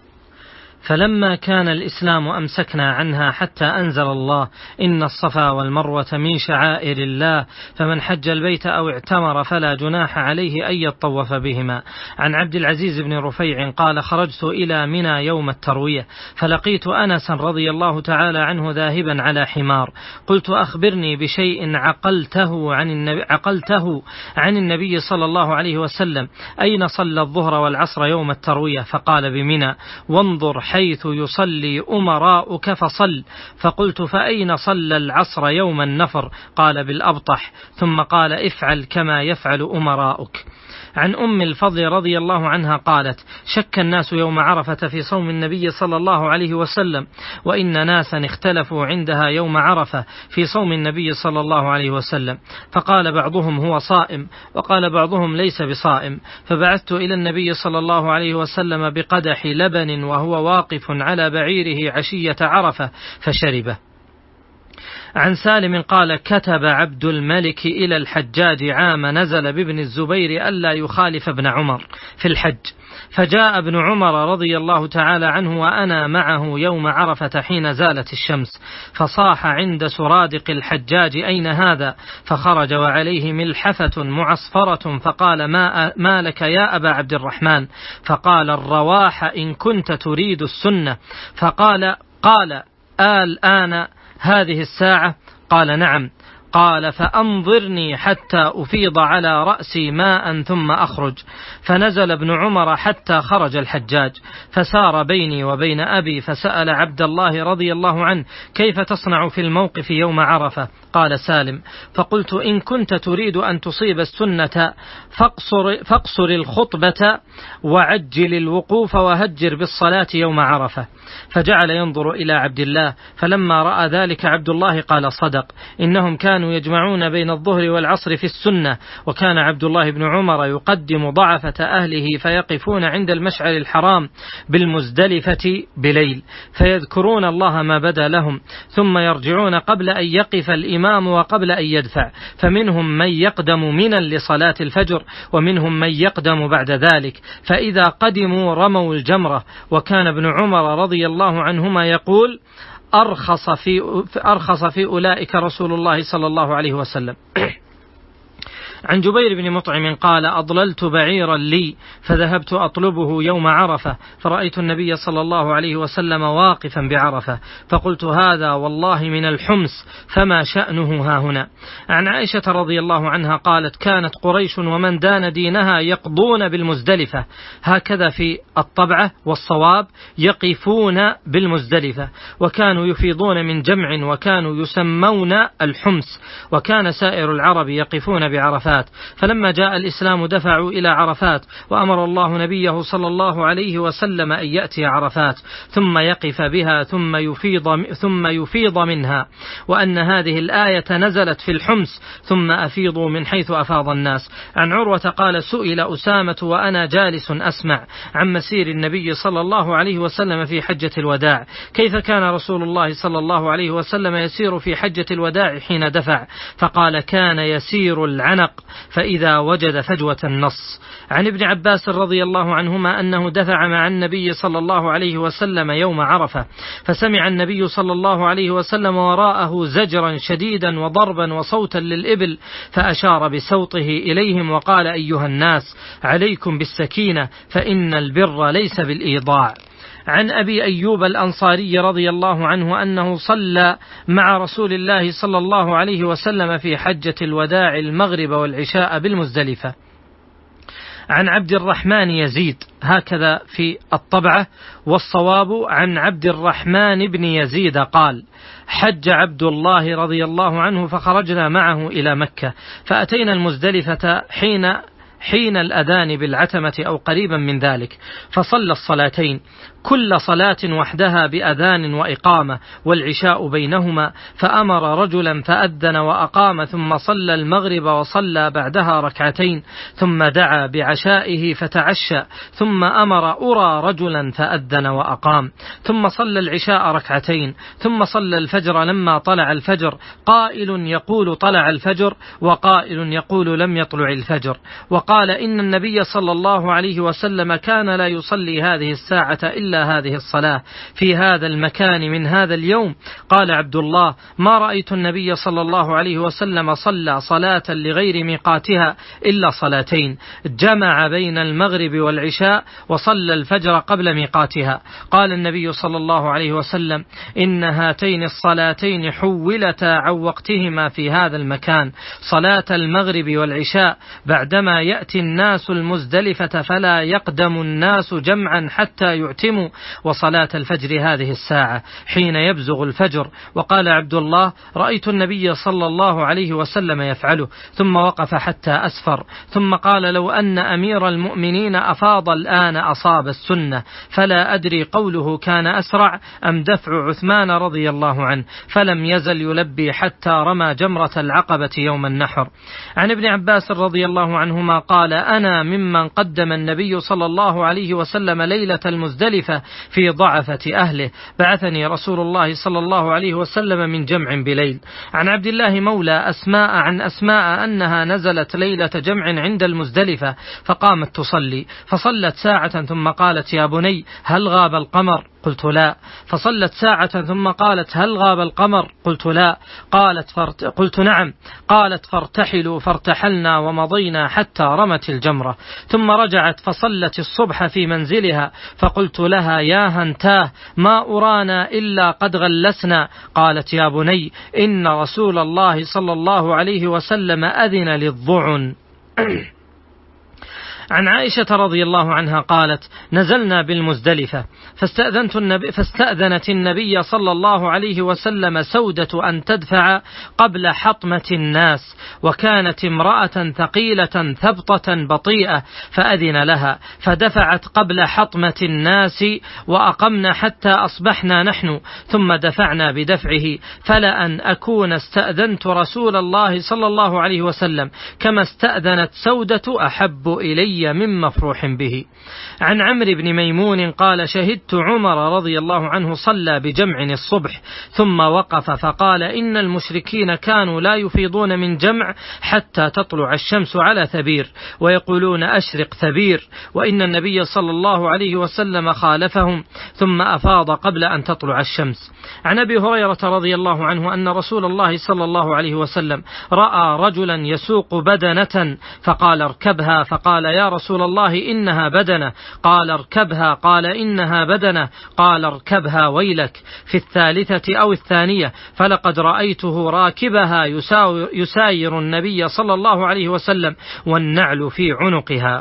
فلما كان الإسلام أمسكنا عنها حتى أنزل الله إن الصفا والمروة من شعائر الله، فمن حج البيت أو اعتمر فلا جناح عليه أن يطوف بهما. عن عبد العزيز بن رفيع قال خرجت إلى منى يوم التروية فلقيت أنس رضي الله تعالى عنه ذاهبا على حمار، قلت أخبرني بشيء عقلته عن النبي, عقلته عن النبي صلى الله عليه وسلم، أين صلى الظهر والعصر يوم التروية؟ فقال بمنى، وانظر حيث يصلي أمراؤك فصل. فقلت فأين صلى العصر يوم النفر؟ قال بالأبطح، ثم قال افعل كما يفعل أمراؤك. عن أم الفضل رضي الله عنها قالت شك الناس يوم عرفة في صوم النبي صلى الله عليه وسلم، وإن ناسا اختلفوا عندها يوم عرفة في صوم النبي صلى الله عليه وسلم، فقال بعضهم هو صائم وقال بعضهم ليس بصائم، فبعثت إلى النبي صلى الله عليه وسلم بقدح لبن وهو واقف على بعيره عشية عرفة فشربه. عن سالم قال كتب عبد الملك إلى الحجاج عام نزل بابن الزبير ألا يخالف ابن عمر في الحج، فجاء ابن عمر رضي الله تعالى عنه وأنا معه يوم عرفة حين زالت الشمس، فصاح عند سرادق الحجاج أين هذا؟ فخرج وعليه ملحفة معصفرة، فقال ما, ما لك يا أبا عبد الرحمن؟ فقال الرواح إن كنت تريد السنة. فقال قال آل آن هذه الساعة؟ قال نعم. قال فأنظرني حتى أفيض على رأسي ماء ثم أخرج. فنزل ابن عمر حتى خرج الحجاج، فسار بيني وبين أبي فسأل عبد الله رضي الله عنه كيف تصنع في الموقف يوم عرفة؟ قال سالم فقلت إن كنت تريد أن تصيب السنة فاقصر, فاقصر الخطبة وعجل الوقوف وهجر بالصلاة يوم عرفة. فجعل ينظر إلى عبد الله، فلما رأى ذلك عبد الله قال صدق، إنهم كانوا يجمعون بين الظهر والعصر في السنة، وكان عبد الله بن عمر يقدم ضعفة أهله فيقفون عند المشعر الحرام بالمزدلفة بليل فيذكرون الله ما بدا لهم، ثم يرجعون قبل أن يقف الإمام وقبل أن يدفع، فمنهم من يقدم منا لصلاة الفجر ومنهم من يقدم بعد ذلك، فإذا قدموا رموا الجمرة. وكان ابن عمر رضي الله عنهما يقول أرخص في, أرخص في أولئك رسول الله صلى الله عليه وسلم. عن جبير بن مطعم قال أضللت بعيرا لي فذهبت أطلبه يوم عرفة، فرأيت النبي صلى الله عليه وسلم واقفا بعرفة، فقلت هذا والله من الحمص فما شأنه ها هنا. عن عائشة رضي الله عنها قالت كانت قريش ومن دان دينها يقضون بالمزدلفة، هكذا في الطبعة والصواب يقفون بالمزدلفة، وكانوا يفيضون من جمع وكانوا يسمون الحمص، وكان سائر العرب يقفون بعرفات. فلما جاء الإسلام دفعوا إلى عرفات، وأمر الله نبيه صلى الله عليه وسلم أن يأتي عرفات ثم يقف بها ثم يفيض, ثم يفيض منها، وأن هذه الآية نزلت في الحمص ثم أفيضوا من حيث أفاض الناس. عن عروة قال سئل أسامة وأنا جالس أسمع عن مسير النبي صلى الله عليه وسلم في حجة الوداع، كيف كان رسول الله صلى الله عليه وسلم يسير في حجة الوداع حين دفع؟ فقال كان يسير العنق فإذا وجد فجوة النص. عن ابن عباس رضي الله عنهما أنه دفع مع النبي صلى الله عليه وسلم يوم عرفة، فسمع النبي صلى الله عليه وسلم وراءه زجرا شديدا وضربا وصوتا للإبل، فأشار بصوته إليهم وقال أيها الناس عليكم بالسكينة فإن البر ليس بالإيضاع. عن أبي أيوب الأنصاري رضي الله عنه أنه صلى مع رسول الله صلى الله عليه وسلم في حجة الوداع المغرب والعشاء بالمزدلفة. عن عبد الرحمن يزيد، هكذا في الطبعة، والصواب عن عبد الرحمن بن يزيد قال حج عبد الله رضي الله عنه فخرجنا معه إلى مكة، فأتينا المزدلفة حين حين الأذان بالعتمة أو قريبا من ذلك، فصلى الصلاتين، كل صلاة وحدها بأذان وإقامة والعشاء بينهما، فأمر رجلا فأذن وأقام ثم صلى المغرب وصلى بعدها ركعتين ثم دعا بعشائه فتعشى ثم أمر أرى رجلا فأذن وأقام ثم صلى العشاء ركعتين ثم صلى الفجر لما طلع الفجر، قائل يقول طلع الفجر وقائل يقول لم يطلع الفجر. وقال إن النبي صلى الله عليه وسلم كان لا يصلي هذه الساعة إلا هذه الصلاة في هذا المكان من هذا اليوم. قال عبد الله ما رأيت النبي صلى الله عليه وسلم صلى صلاة لغير ميقاتها إلا صلاتين، جمع بين المغرب والعشاء وصلى الفجر قبل ميقاتها. قال النبي صلى الله عليه وسلم إن هاتين الصلاتين حولتا عن وقتهما في هذا المكان، صلاة المغرب والعشاء بعدما يأتي الناس المزدلفة فلا يقدم الناس جمعا حتى يعتموا، وصلاة الفجر هذه الساعة حين يبزغ الفجر. وقال عبد الله رأيت النبي صلى الله عليه وسلم يفعله، ثم وقف حتى أسفر ثم قال لو أن أمير المؤمنين أفاض الآن أصاب السنة، فلا أدري قوله كان أسرع أم دفع عثمان رضي الله عنه، فلم يزل يلبي حتى رمى جمرة العقبة يوم النحر. عن ابن عباس رضي الله عنهما قال أنا ممن قدم النبي صلى الله عليه وسلم ليلة المزدلفة في ضعفة أهله، بعثني رسول الله صلى الله عليه وسلم من جمع بليل. عن عبد الله مولى أسماء عن أسماء أنها نزلت ليلة جمع عند المزدلفة فقامت تصلي، فصلت ساعة ثم قالت يا بني هل غاب القمر؟ قلت لا. فصلت ساعة ثم قالت هل غاب القمر؟ قلت لا. قالت فرت... قلت نعم. قالت فارتحلوا، فارتحلنا ومضينا حتى رمت الجمرة، ثم رجعت فصلت الصبح في منزلها، فقلت لها يا هنتاه ما أرانا إلا قد غلسنا. قالت يا بني إن رسول الله صلى الله عليه وسلم أذن للضعن. عن عائشة رضي الله عنها قالت نزلنا بالمزدلفة فاستأذنت النبي فاستأذنت النبي صلى الله عليه وسلم سودة أن تدفع قبل حطمة الناس، وكانت امرأة ثقيلة ثبطة بطيئة فأذن لها فدفعت قبل حطمة الناس وأقمنا حتى أصبحنا نحن، ثم دفعنا بدفعه، فلأن أكون استأذنت رسول الله صلى الله عليه وسلم كما استأذنت سودة أحب إلي من مفروح به. عن عمرو بن ميمون قال شهدت عمر رضي الله عنه صلى بجمع الصبح ثم وقف فقال إن المشركين كانوا لا يفيضون من جمع حتى تطلع الشمس على ثبير ويقولون أشرق ثبير، وإن النبي صلى الله عليه وسلم خالفهم ثم أفاض قبل أن تطلع الشمس. عن أبي هريرة رضي الله عنه أن رسول الله صلى الله عليه وسلم رأى رجلا يسوق بدنة فقال اركبها، فقال يا رسول الله إنها بدنة، قال اركبها، قال إنها بدنة، قال اركبها ويلك. في الثالثة أو الثانية فلقد رأيته راكبها يساير النبي صلى الله عليه وسلم والنعل في عنقها.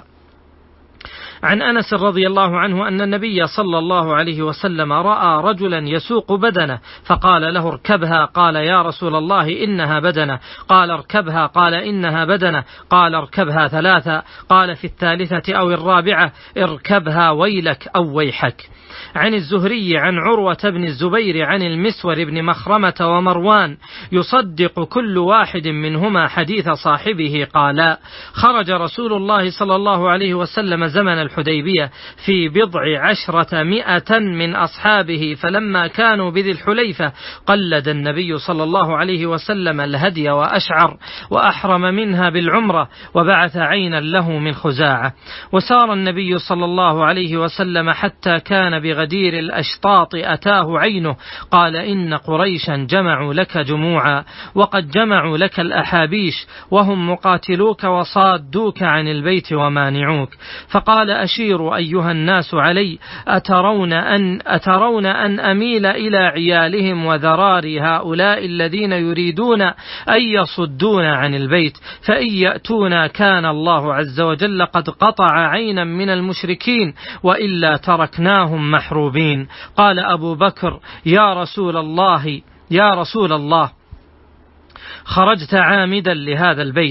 عن أنس رضي الله عنه أن النبي صلى الله عليه وسلم رأى رجلا يسوق بدنة فقال له اركبها، قال يا رسول الله إنها بدنة، قال اركبها، قال إنها بدنة، قال اركبها ثلاثة، قال في الثالثة أو الرابعة اركبها ويلك أو ويحك. عن الزهري عن عروة بن الزبير عن المسور بن مخرمة ومروان يصدق كل واحد منهما حديث صاحبه قال خرج رسول الله صلى الله عليه وسلم زمن الحديبية في بضع عشرة مئة من أصحابه، فلما كانوا بذي الحليفة قلد النبي صلى الله عليه وسلم الهدي وأشعر وأحرم منها بالعمرة وبعث عينا له من خزاعة، وسار النبي صلى الله عليه وسلم حتى كان بغدير الأشطاط أتاه عينه قال إن قريشا جمعوا لك جموعا وقد جمعوا لك الأحابيش وهم مقاتلوك وصادوك عن البيت ومانعوك، فقال أشيروا أيها الناس علي أترون أن, أترون أن أميل إلى عيالهم وذراري هؤلاء الذين يريدون أن يصدون عن البيت، فإن يأتونا كان الله عز وجل قد قطع عينا من المشركين وإلا تركناهم محروبين. قال أبو بكر يا رسول الله يا رسول الله خرجت عامدا لهذا البيت،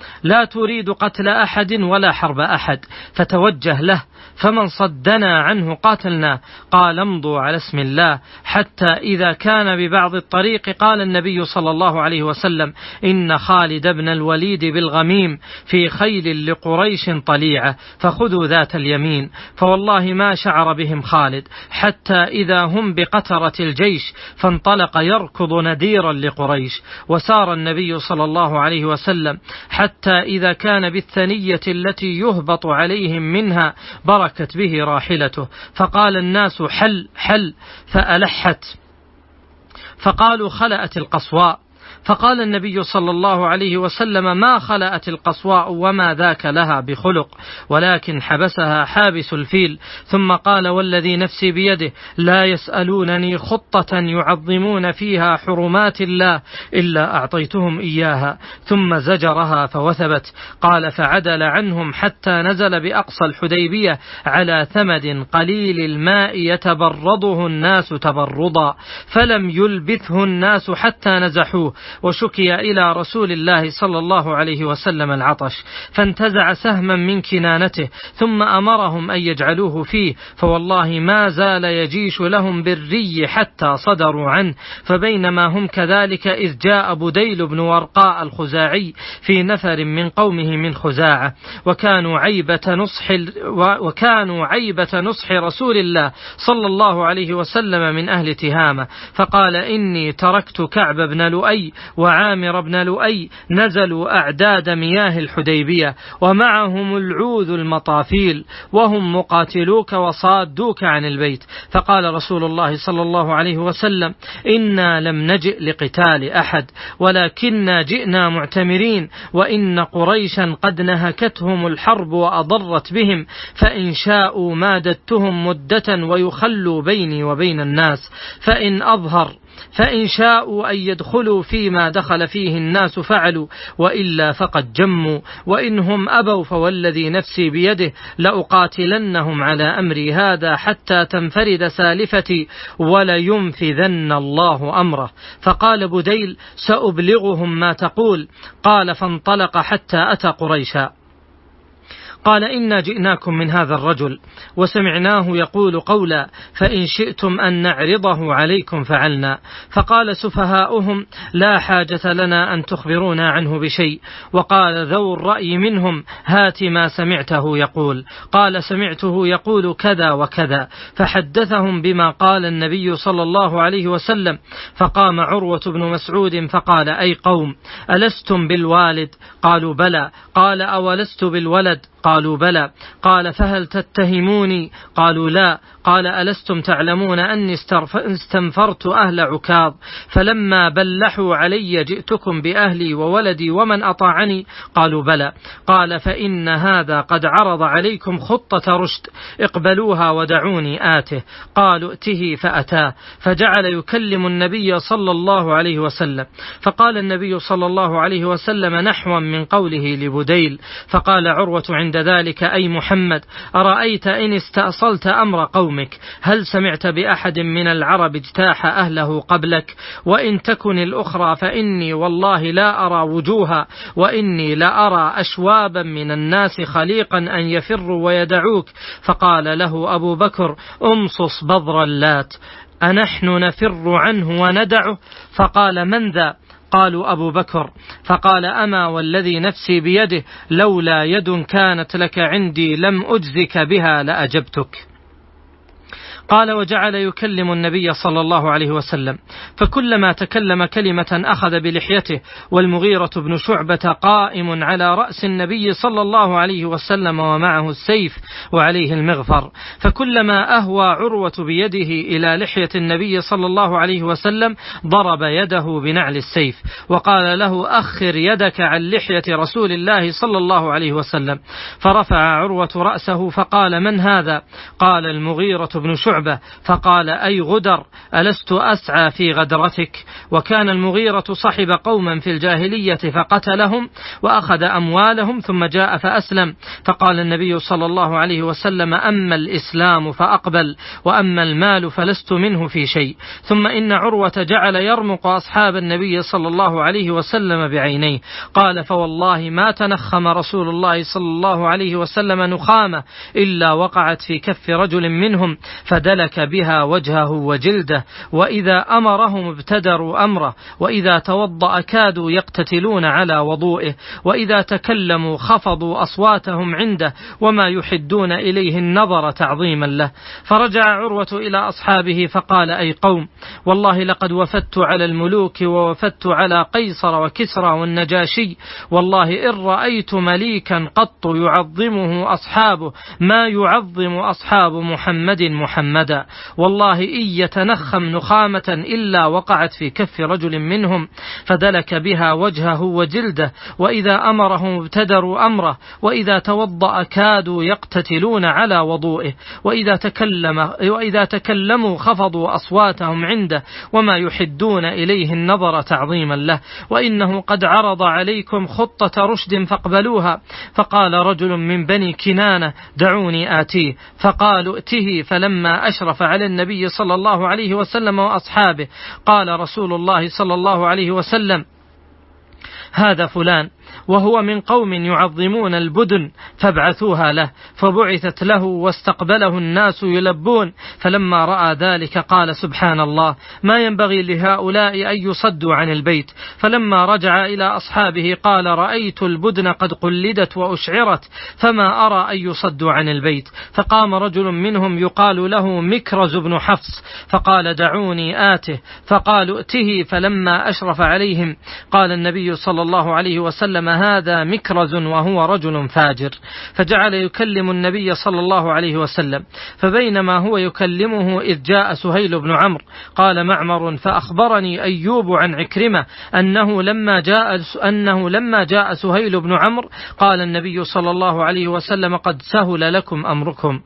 لا تريد قتل أحد ولا حرب أحد، فتوجه له، فمن صدنا عنه قاتلنا. قال امضوا على اسم الله. حتى إذا كان ببعض الطريق قال النبي صلى الله عليه وسلم: إن خالد بن الوليد بالغميم في خيل لقريش طليعة، فخذوا ذات اليمين. فوالله ما شعر بهم خالد حتى إذا هم بقترة الجيش، فانطلق يركض نديرا لقريش. وسار النبي صلى الله عليه وسلم حتى إذا كان بالثنية التي يهبط عليهم منها بركت به راحلته، فقال الناس: حل حل، فألحت، فقالوا: خلأت القصواء. فقال النبي صلى الله عليه وسلم: ما خلأت القصواء وما ذاك لها بخلق، ولكن حبسها حابس الفيل. ثم قال: والذي نفسي بيده لا يسألونني خطة يعظمون فيها حرمات الله إلا أعطيتهم إياها. ثم زجرها فوثبت. قال: فعدل عنهم حتى نزل بأقصى الحديبية على ثمد قليل الماء يتبرضه الناس تبرضا، فلم يلبثه الناس حتى نزحوه. وشكي إلى رسول الله صلى الله عليه وسلم العطش، فانتزع سهما من كنانته، ثم أمرهم أن يجعلوه فيه، فوالله ما زال يجيش لهم بالري حتى صدروا عنه. فبينما هم كذلك إذ جاء بديل بن ورقاء الخزاعي في نفر من قومه من خزاعة، وكانوا عيبة نصح وكانوا عيبة نصح رسول الله صلى الله عليه وسلم من أهل تهامة، فقال: إني تركت كعب بن لؤي وعامر بن لؤي نزلوا أعداد مياه الحديبية، ومعهم العوذ المطافيل، وهم مقاتلوك وصادوك عن البيت. فقال رسول الله صلى الله عليه وسلم: إنا لم نجئ لقتال أحد، ولكننا جئنا معتمرين، وإن قريشا قد نهكتهم الحرب وأضرت بهم، فإن شاءوا مادتهم مدة ويخلوا بيني وبين الناس، فإن أظهر فإن شاءوا أن يدخلوا فيما دخل فيه الناس فعلوا، وإلا فقد جموا، وإنهم أبوا فوالذي نفسي بيده لأقاتلنهم على أمري هذا حتى تنفرد سالفتي ولينفذن الله أمره. فقال بديل: سأبلغهم ما تقول. قال: فانطلق حتى أتى قريشا. قال: إنا جئناكم من هذا الرجل وسمعناه يقول قولا، فإن شئتم أن نعرضه عليكم فعلنا. فقال سفهاؤهم: لا حاجة لنا أن تخبرونا عنه بشيء. وقال ذو الرأي منهم: هات ما سمعته يقول. قال: سمعته يقول كذا وكذا. فحدثهم بما قال النبي صلى الله عليه وسلم. فقام عروة بن مسعود فقال: أي قوم، ألستم بالوالد؟ قالوا: بلى. قال: أولست بالولد؟ قالوا: بلى. قال: فهل تتهموني؟ قالوا: لا. قال: ألستم تعلمون أني استنفرت أهل عكاظ، فلما بلحوا علي جئتكم بأهلي وولدي ومن أطاعني؟ قالوا: بلى. قال: فإن هذا قد عرض عليكم خطة رشد، اقبلوها ودعوني آته. قالوا: ائته. فأتاه، فجعل يكلم النبي صلى الله عليه وسلم. فقال النبي صلى الله عليه وسلم نحوا من قوله لبديل. فقال عروة عند ذلك: أي محمد، أرأيت إن استأصلت أمر قومك، هل سمعت بأحد من العرب اجتاح أهله قبلك؟ وإن تكن الأخرى فإني والله لا أرى وجوها، وإني لأرى أشوابا من الناس خليقا أن يفروا ويدعوك. فقال له أبو بكر: أمصص بذر اللات، أنحن نفر عنه وندعه؟ فقال: من ذا؟ قالوا: أبو بكر. فقال: أما والذي نفسي بيده لولا يد كانت لك عندي لم أجزك بها لأجبتك. قال: وجعل يكلم النبي صلى الله عليه وسلم، فكلما تكلم كلمة أخذ بلحيته، والمغيرة بن شعبة قائم على رأس النبي صلى الله عليه وسلم ومعه السيف وعليه المغفر، فكلما أهوى عروة بيده إلى لحية النبي صلى الله عليه وسلم ضرب يده بنعل السيف، وقال له: أخر يدك عن لحية رسول الله صلى الله عليه وسلم. فرفع عروة رأسه فقال: من هذا؟ قال: المغيرة بن شعبة. شعبة فقال أي غدر ألست أسعى في غدرتك؟ وكان المغيرة صحب قوما في الجاهلية فقتلهم وأخذ أموالهم ثم جاء فأسلم، فقال النبي صلى الله عليه وسلم أما الإسلام فأقبل وأما المال فلست منه في شيء. ثم إن عروة جعل يرمق أصحاب النبي صلى الله عليه وسلم بعينيه، قال فوالله ما تنخم رسول الله صلى الله عليه وسلم نخامة إلا وقعت في كف رجل منهم فدلك بها وجهه وجلده، وإذا أمرهم ابتدروا أمره، وإذا توضأ كادوا يقتتلون على وضوئه، وإذا تكلموا خفضوا أصواتهم عنده وما يحدون إليه النظر تعظيما له. فرجع عروة إلى أصحابه فقال أي قوم والله لقد وفدت على الملوك ووفدت على قيصر وكسرى والنجاشي، والله إن رأيت مليكا قط يعظمه أصحابه ما يعظم أصحاب محمد محمدا، والله إن يتنخم نخامة إلا وقعت في كف رجل منهم فدلك بها وجهه وجلده، وإذا أمرهم ابتدروا أمره، وإذا توضأ كادوا يقتتلون على وضوئه، وإذا تكلم وإذا تكلموا خفضوا أصواتهم عنده وما يحدون إليه النظر تعظيما له، وإنه قد عرض عليكم خطة رشد فاقبلوها. فقال رجل من بني كنانة دعوني آتيه، فقالوا ائته، فلما أشرف على النبي صلى الله عليه وسلم وأصحابه قال رسول الله صلى الله عليه وسلم هذا فلان وهو من قوم يعظمون البدن فابعثوها له، فبعثت له واستقبله الناس يلبون، فلما رأى ذلك قال سبحان الله ما ينبغي لهؤلاء أن يصدوا عن البيت. فلما رجع إلى أصحابه قال رأيت البدن قد قلدت وأشعرت فما أرى أن يصدوا عن البيت. فقام رجل منهم يقال له مكرز بن حفص فقال دعوني آته، فقالوا ائته، فلما أشرف عليهم قال النبي صلى الله عليه وسلم هذا مكرز وهو رجل فاجر، فجعل يكلم النبي صلى الله عليه وسلم. فبينما هو يكلمه إذ جاء سهيل بن عمرو، قال معمر فأخبرني أيوب عن عكرمة أنه لما جاء أنه لما جاء سهيل بن عمرو قال النبي صلى الله عليه وسلم قد سهل لكم أمركم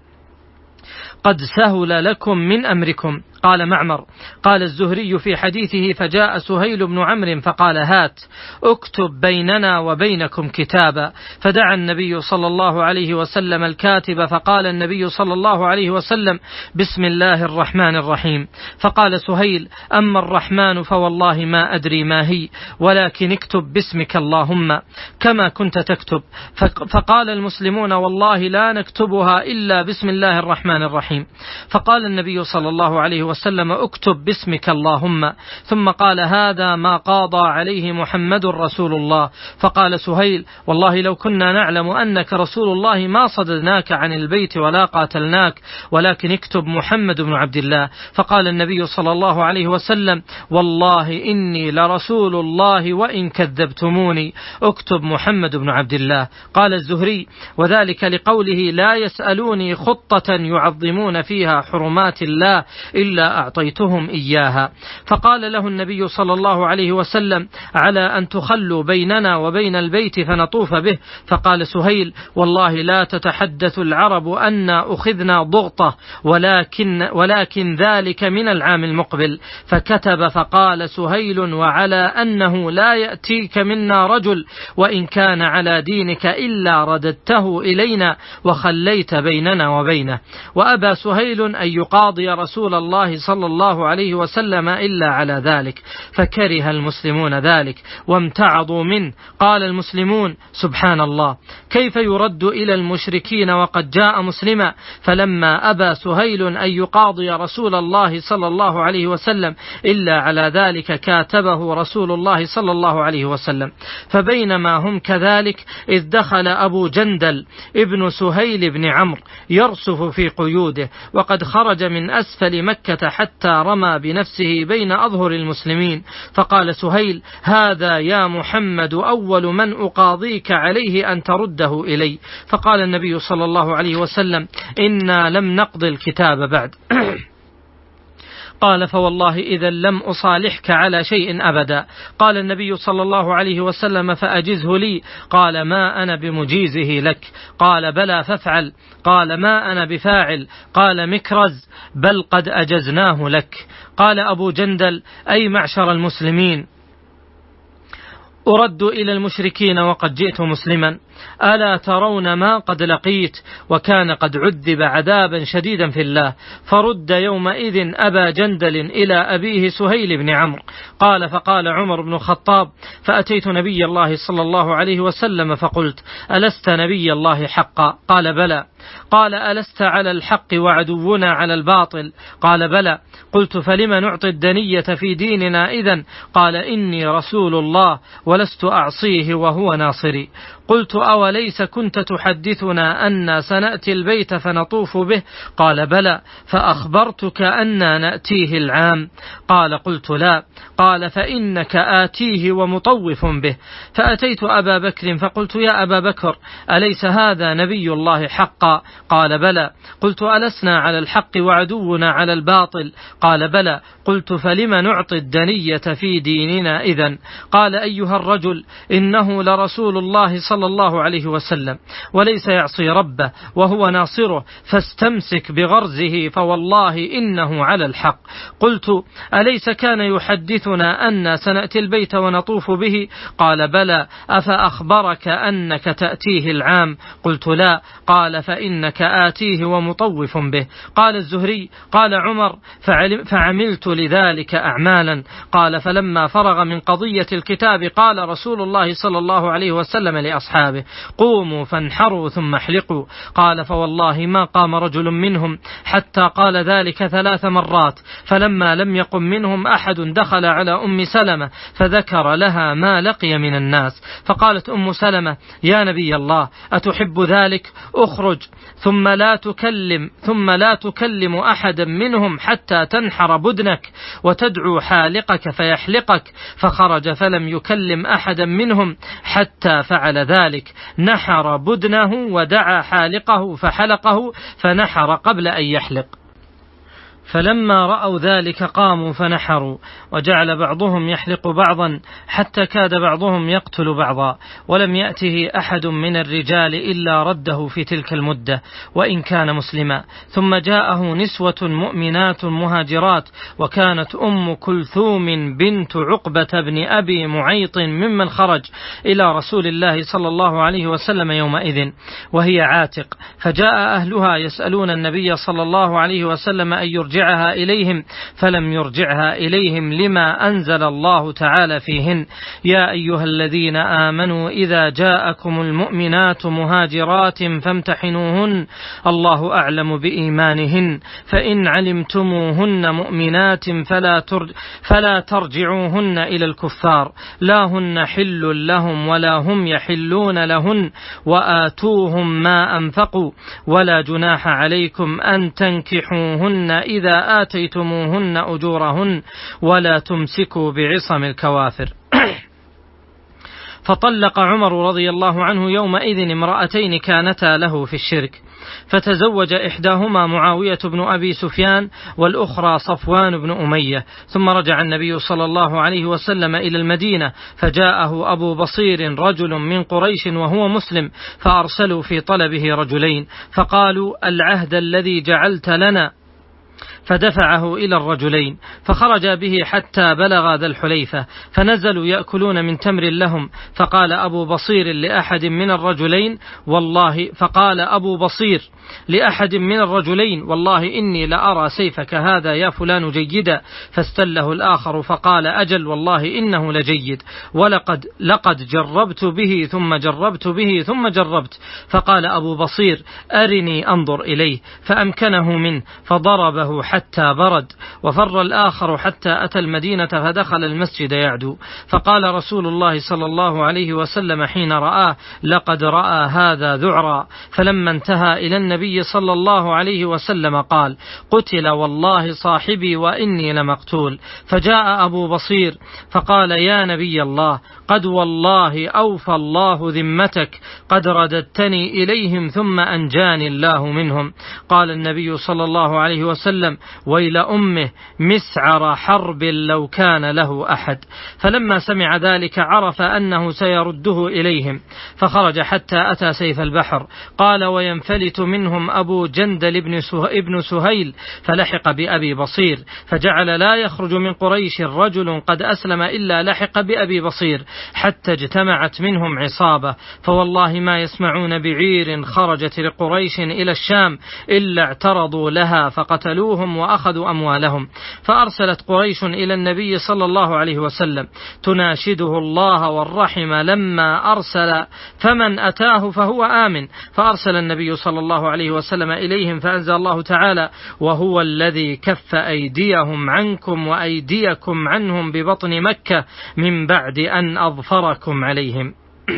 قد سهل لكم من أمركم. قال معمر قال الزهري في حديثه فجاء سهيل بن عمرو فقال هات اكتب بيننا وبينكم كتابا، فدعا النبي صلى الله عليه وسلم الكاتب، فقال النبي صلى الله عليه وسلم بسم الله الرحمن الرحيم. فقال سهيل أما الرحمن فوالله ما أدري ما هي، ولكن اكتب باسمك اللهم كما كنت تكتب. فقال المسلمون والله لا نكتبها إلا بسم الله الرحمن الرحيم. فقال النبي صلى الله عليه وسلم اكتب باسمك اللهم، ثم قال هذا ما قاضى عليه محمد رسول الله. فقال سهيل والله لو كنا نعلم أنك رسول الله ما صددناك عن البيت ولا قاتلناك، ولكن اكتب محمد بن عبد الله. فقال النبي صلى الله عليه وسلم والله إني لرسول الله وإن كذبتموني اكتب محمد بن عبد الله. قال الزهري وذلك لقوله لا يسألوني خطة يعظمون فيها حرمات الله إلا أعطيتهم إياها. فقال له النبي صلى الله عليه وسلم على أن تخلوا بيننا وبين البيت فنطوف به. فقال سهيل والله لا تتحدث العرب أن أخذنا ضغطة، ولكن, ولكن ذلك من العام المقبل. فكتب فقال سهيل وعلى أنه لا يأتيك منا رجل وإن كان على دينك إلا رددته إلينا وخليت بيننا وبينه. وأبى سهيل أن يقاضي رسول الله صلى الله عليه وسلم إلا على ذلك، فكره المسلمون ذلك وامتعضوا منه. قال المسلمون سبحان الله كيف يرد إلى المشركين وقد جاء مسلما. فلما أبى سهيل أن يقاضي رسول الله صلى الله عليه وسلم إلا على ذلك كاتبه رسول الله صلى الله عليه وسلم. فبينما هم كذلك إذ دخل أبو جندل ابن سهيل بن عمرو يرصف في قيوده، وقد خرج من أسفل مكة حتى رمى بنفسه بين أظهر المسلمين. فقال سهيل هذا يا محمد أول من أقاضيك عليه أن ترده إلي. فقال النبي صلى الله عليه وسلم إنا لم نقض الكتاب بعد. قال فوالله إذا لم أصالحك على شيء أبدا. قال النبي صلى الله عليه وسلم فأجزه لي. قال ما أنا بمجيزه لك. قال بلى فافعل. قال ما أنا بفاعل. قال مكرز بل قد أجزناه لك. قال أبو جندل أي معشر المسلمين أرد إلى المشركين وقد جئت مسلما، ألا ترون ما قد لقيت؟ وكان قد عذب عذابا شديدا في الله. فرد يومئذ أبا جندل إلى أبيه سهيل بن عمرو. قال فقال عمر بن الخطاب فأتيت نبي الله صلى الله عليه وسلم فقلت ألست نبي الله حقا؟ قال بلى. قال ألست على الحق وعدونا على الباطل؟ قال بلى. قلت فلم نعطي الدنية في ديننا إذن؟ قال إني رسول الله ولست أعصيه وهو ناصري. قلت أوليس كنت تحدثنا أن سنأتي البيت فنطوف به؟ قال بلى. فأخبرتك أننا نأتيه العام؟ قال قلت لا. قال فإنك آتيه ومطوف به. فأتيت أبا بكر فقلت يا أبا بكر أليس هذا نبي الله حقا؟ قال بلى. قلت ألسنا على الحق وعدونا على الباطل؟ قال بلى. قلت فلم نعطي الدنية في ديننا إذن؟ قال أيها الرجل إنه لرسول الله صلى الله عليه وسلم وليس يعصي ربه وهو ناصره، فاستمسك بغرزه فوالله إنه على الحق. قلت أليس كان يحدثنا أن سنأتي البيت ونطوف به؟ قال بلى. أفأخبرك أنك تأتيه العام؟ قلت لا. قال فإنك آتيه ومطوف به. قال الزهري قال عمر فعملت لذلك أعمالا. قال فلما فرغ من قضية الكتاب قال رسول الله صلى الله عليه وسلم لأصحابه قوموا فانحروا ثم احلقوا. قال فوالله ما قام رجل منهم حتى قال ذلك ثلاث مرات، فلما لم يقم منهم أحد دخل على أم سلمة فذكر لها ما لقي من الناس. فقالت أم سلمة يا نبي الله أتحب ذلك؟ أخرج ثم لا تكلم ثم لا تكلم أحدا منهم حتى تنحر بدنك وتدعو حالقك فيحلقك. فخرج فلم يكلم أحدا منهم حتى فعل ذلك، نحر بدنه ودعا حالقه فحلقه فنحر قبل أن يحلق. فلما رأوا ذلك قاموا فنحروا، وجعل بعضهم يحلق بعضا حتى كاد بعضهم يقتل بعضا، ولم يأته أحد من الرجال إلا رده في تلك المدة وإن كان مسلما. ثم جاءه نسوة مؤمنات مهاجرات، وكانت أم كلثوم بنت عقبة بن أبي معيط ممن خرج إلى رسول الله صلى الله عليه وسلم يومئذ وهي عاتق. فجاء أهلها يسألون النبي صلى الله عليه وسلم أن يرجع يرجعها إليهم، فلم يرجعها إليهم لما أنزل الله تعالى فيهن يا أيها الذين آمنوا إذا جاءكم المؤمنات مهاجرات فامتحنوهن الله أعلم بإيمانهن فإن علمتموهن مؤمنات فلا, ترج فلا ترجعوهن إلى الكفار لا هن حل لهم ولا هم يحلون لهن وآتوهم ما أنفقوا ولا جناح عليكم أن تنكحوهن إذا آتيتموهن أجورهن ولا تمسكوا بعصم الكوافر. فطلق عمر رضي الله عنه يومئذ امرأتين كانتا له في الشرك، فتزوج إحداهما معاوية بن أبي سفيان والأخرى صفوان بن أمية. ثم رجع النبي صلى الله عليه وسلم إلى المدينة، فجاءه أبو بصير رجل من قريش وهو مسلم، فأرسلوا في طلبه رجلين فقالوا العهد الذي جعلت لنا، فدفعه إلى الرجلين فخرج به حتى بلغ ذا الحليفة، فنزلوا يأكلون من تمر لهم. فقال أبو بصير لأحد من الرجلين والله فقال أبو بصير لأحد من الرجلين والله إني لأرى سيفك هذا يا فلان جيدا. فاستله الآخر فقال أجل والله إنه لجيد، ولقد لقد جربت به ثم جربت به ثم جربت. فقال أبو بصير أرني أنظر إليه، فأمكنه منه فضربه حتى برد. وفر الآخر حتى أتى المدينة فدخل المسجد يعدو. فقال رسول الله صلى الله عليه وسلم حين رآه لقد رأى هذا ذعرا. فلما انتهى إلى النبي صلى الله عليه وسلم قال قتل والله صاحبي وإني لمقتول. فجاء أبو بصير فقال يا نبي الله قد والله أوفى الله ذمتك، قد رددتني إليهم ثم أنجاني الله منهم. قال النبي صلى الله عليه وسلم وسلم: ويل أمه مسعر حرب لو كان له أحد. فلما سمع ذلك عرف أنه سيرده إليهم، فخرج حتى أتى سيف البحر. قال: وينفلت منهم أبو جندل ابن سهيل فلحق بأبي بصير، فجعل لا يخرج من قريش رجل قد أسلم إلا لحق بأبي بصير، حتى اجتمعت منهم عصابة، فوالله ما يسمعون بعير خرجت لقريش إلى الشام إلا اعترضوا لها فقتلوهم وأخذوا أموالهم. فأرسلت قريش إلى النبي صلى الله عليه وسلم تناشده الله والرحم لما أرسل فمن أتاه فهو آمن. فأرسل النبي صلى الله عليه وسلم إليهم، فأنزل الله تعالى: وهو الذي كف أيديهم عنكم وأيديكم عنهم ببطن مكة من بعد أن أظفركم عليهم.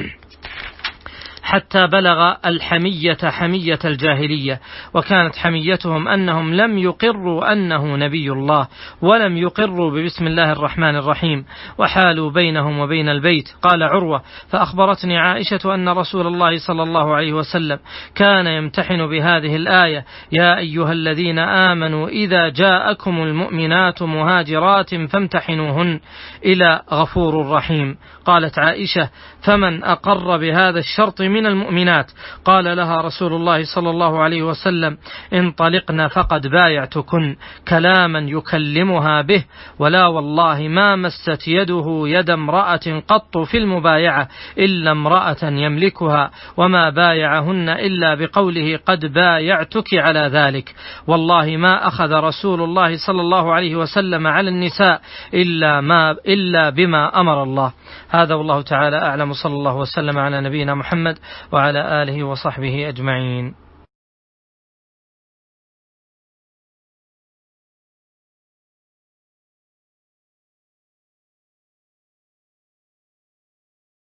حتى بلغ الحمية حمية الجاهلية، وكانت حميتهم أنهم لم يقروا أنه نبي الله، ولم يقروا ببسم الله الرحمن الرحيم، وحالوا بينهم وبين البيت. قال عروة: فأخبرتني عائشة أن رسول الله صلى الله عليه وسلم كان يمتحن بهذه الآية: يا أيها الذين آمنوا إذا جاءكم المؤمنات مهاجرات فامتحنوهن، إلى غفور رحيم. قالت عائشة: فمن أقر بهذا الشرط من المؤمنات؟ قال لها رسول الله صلى الله عليه وسلم: انطلقن فقد بايعتكن، كلاما يكلمها به، ولا والله ما مست يده يد امرأة قط في المبايعة إلا امرأة يملكها، وما بايعهن إلا بقوله قد بايعتك على ذلك. والله ما أخذ رسول الله صلى الله عليه وسلم على النساء إلا, ما إلا بما أمر الله. هذا والله تعالى أعلم، صلى الله وسلم على نبينا محمد وعلى آله وصحبه أجمعين.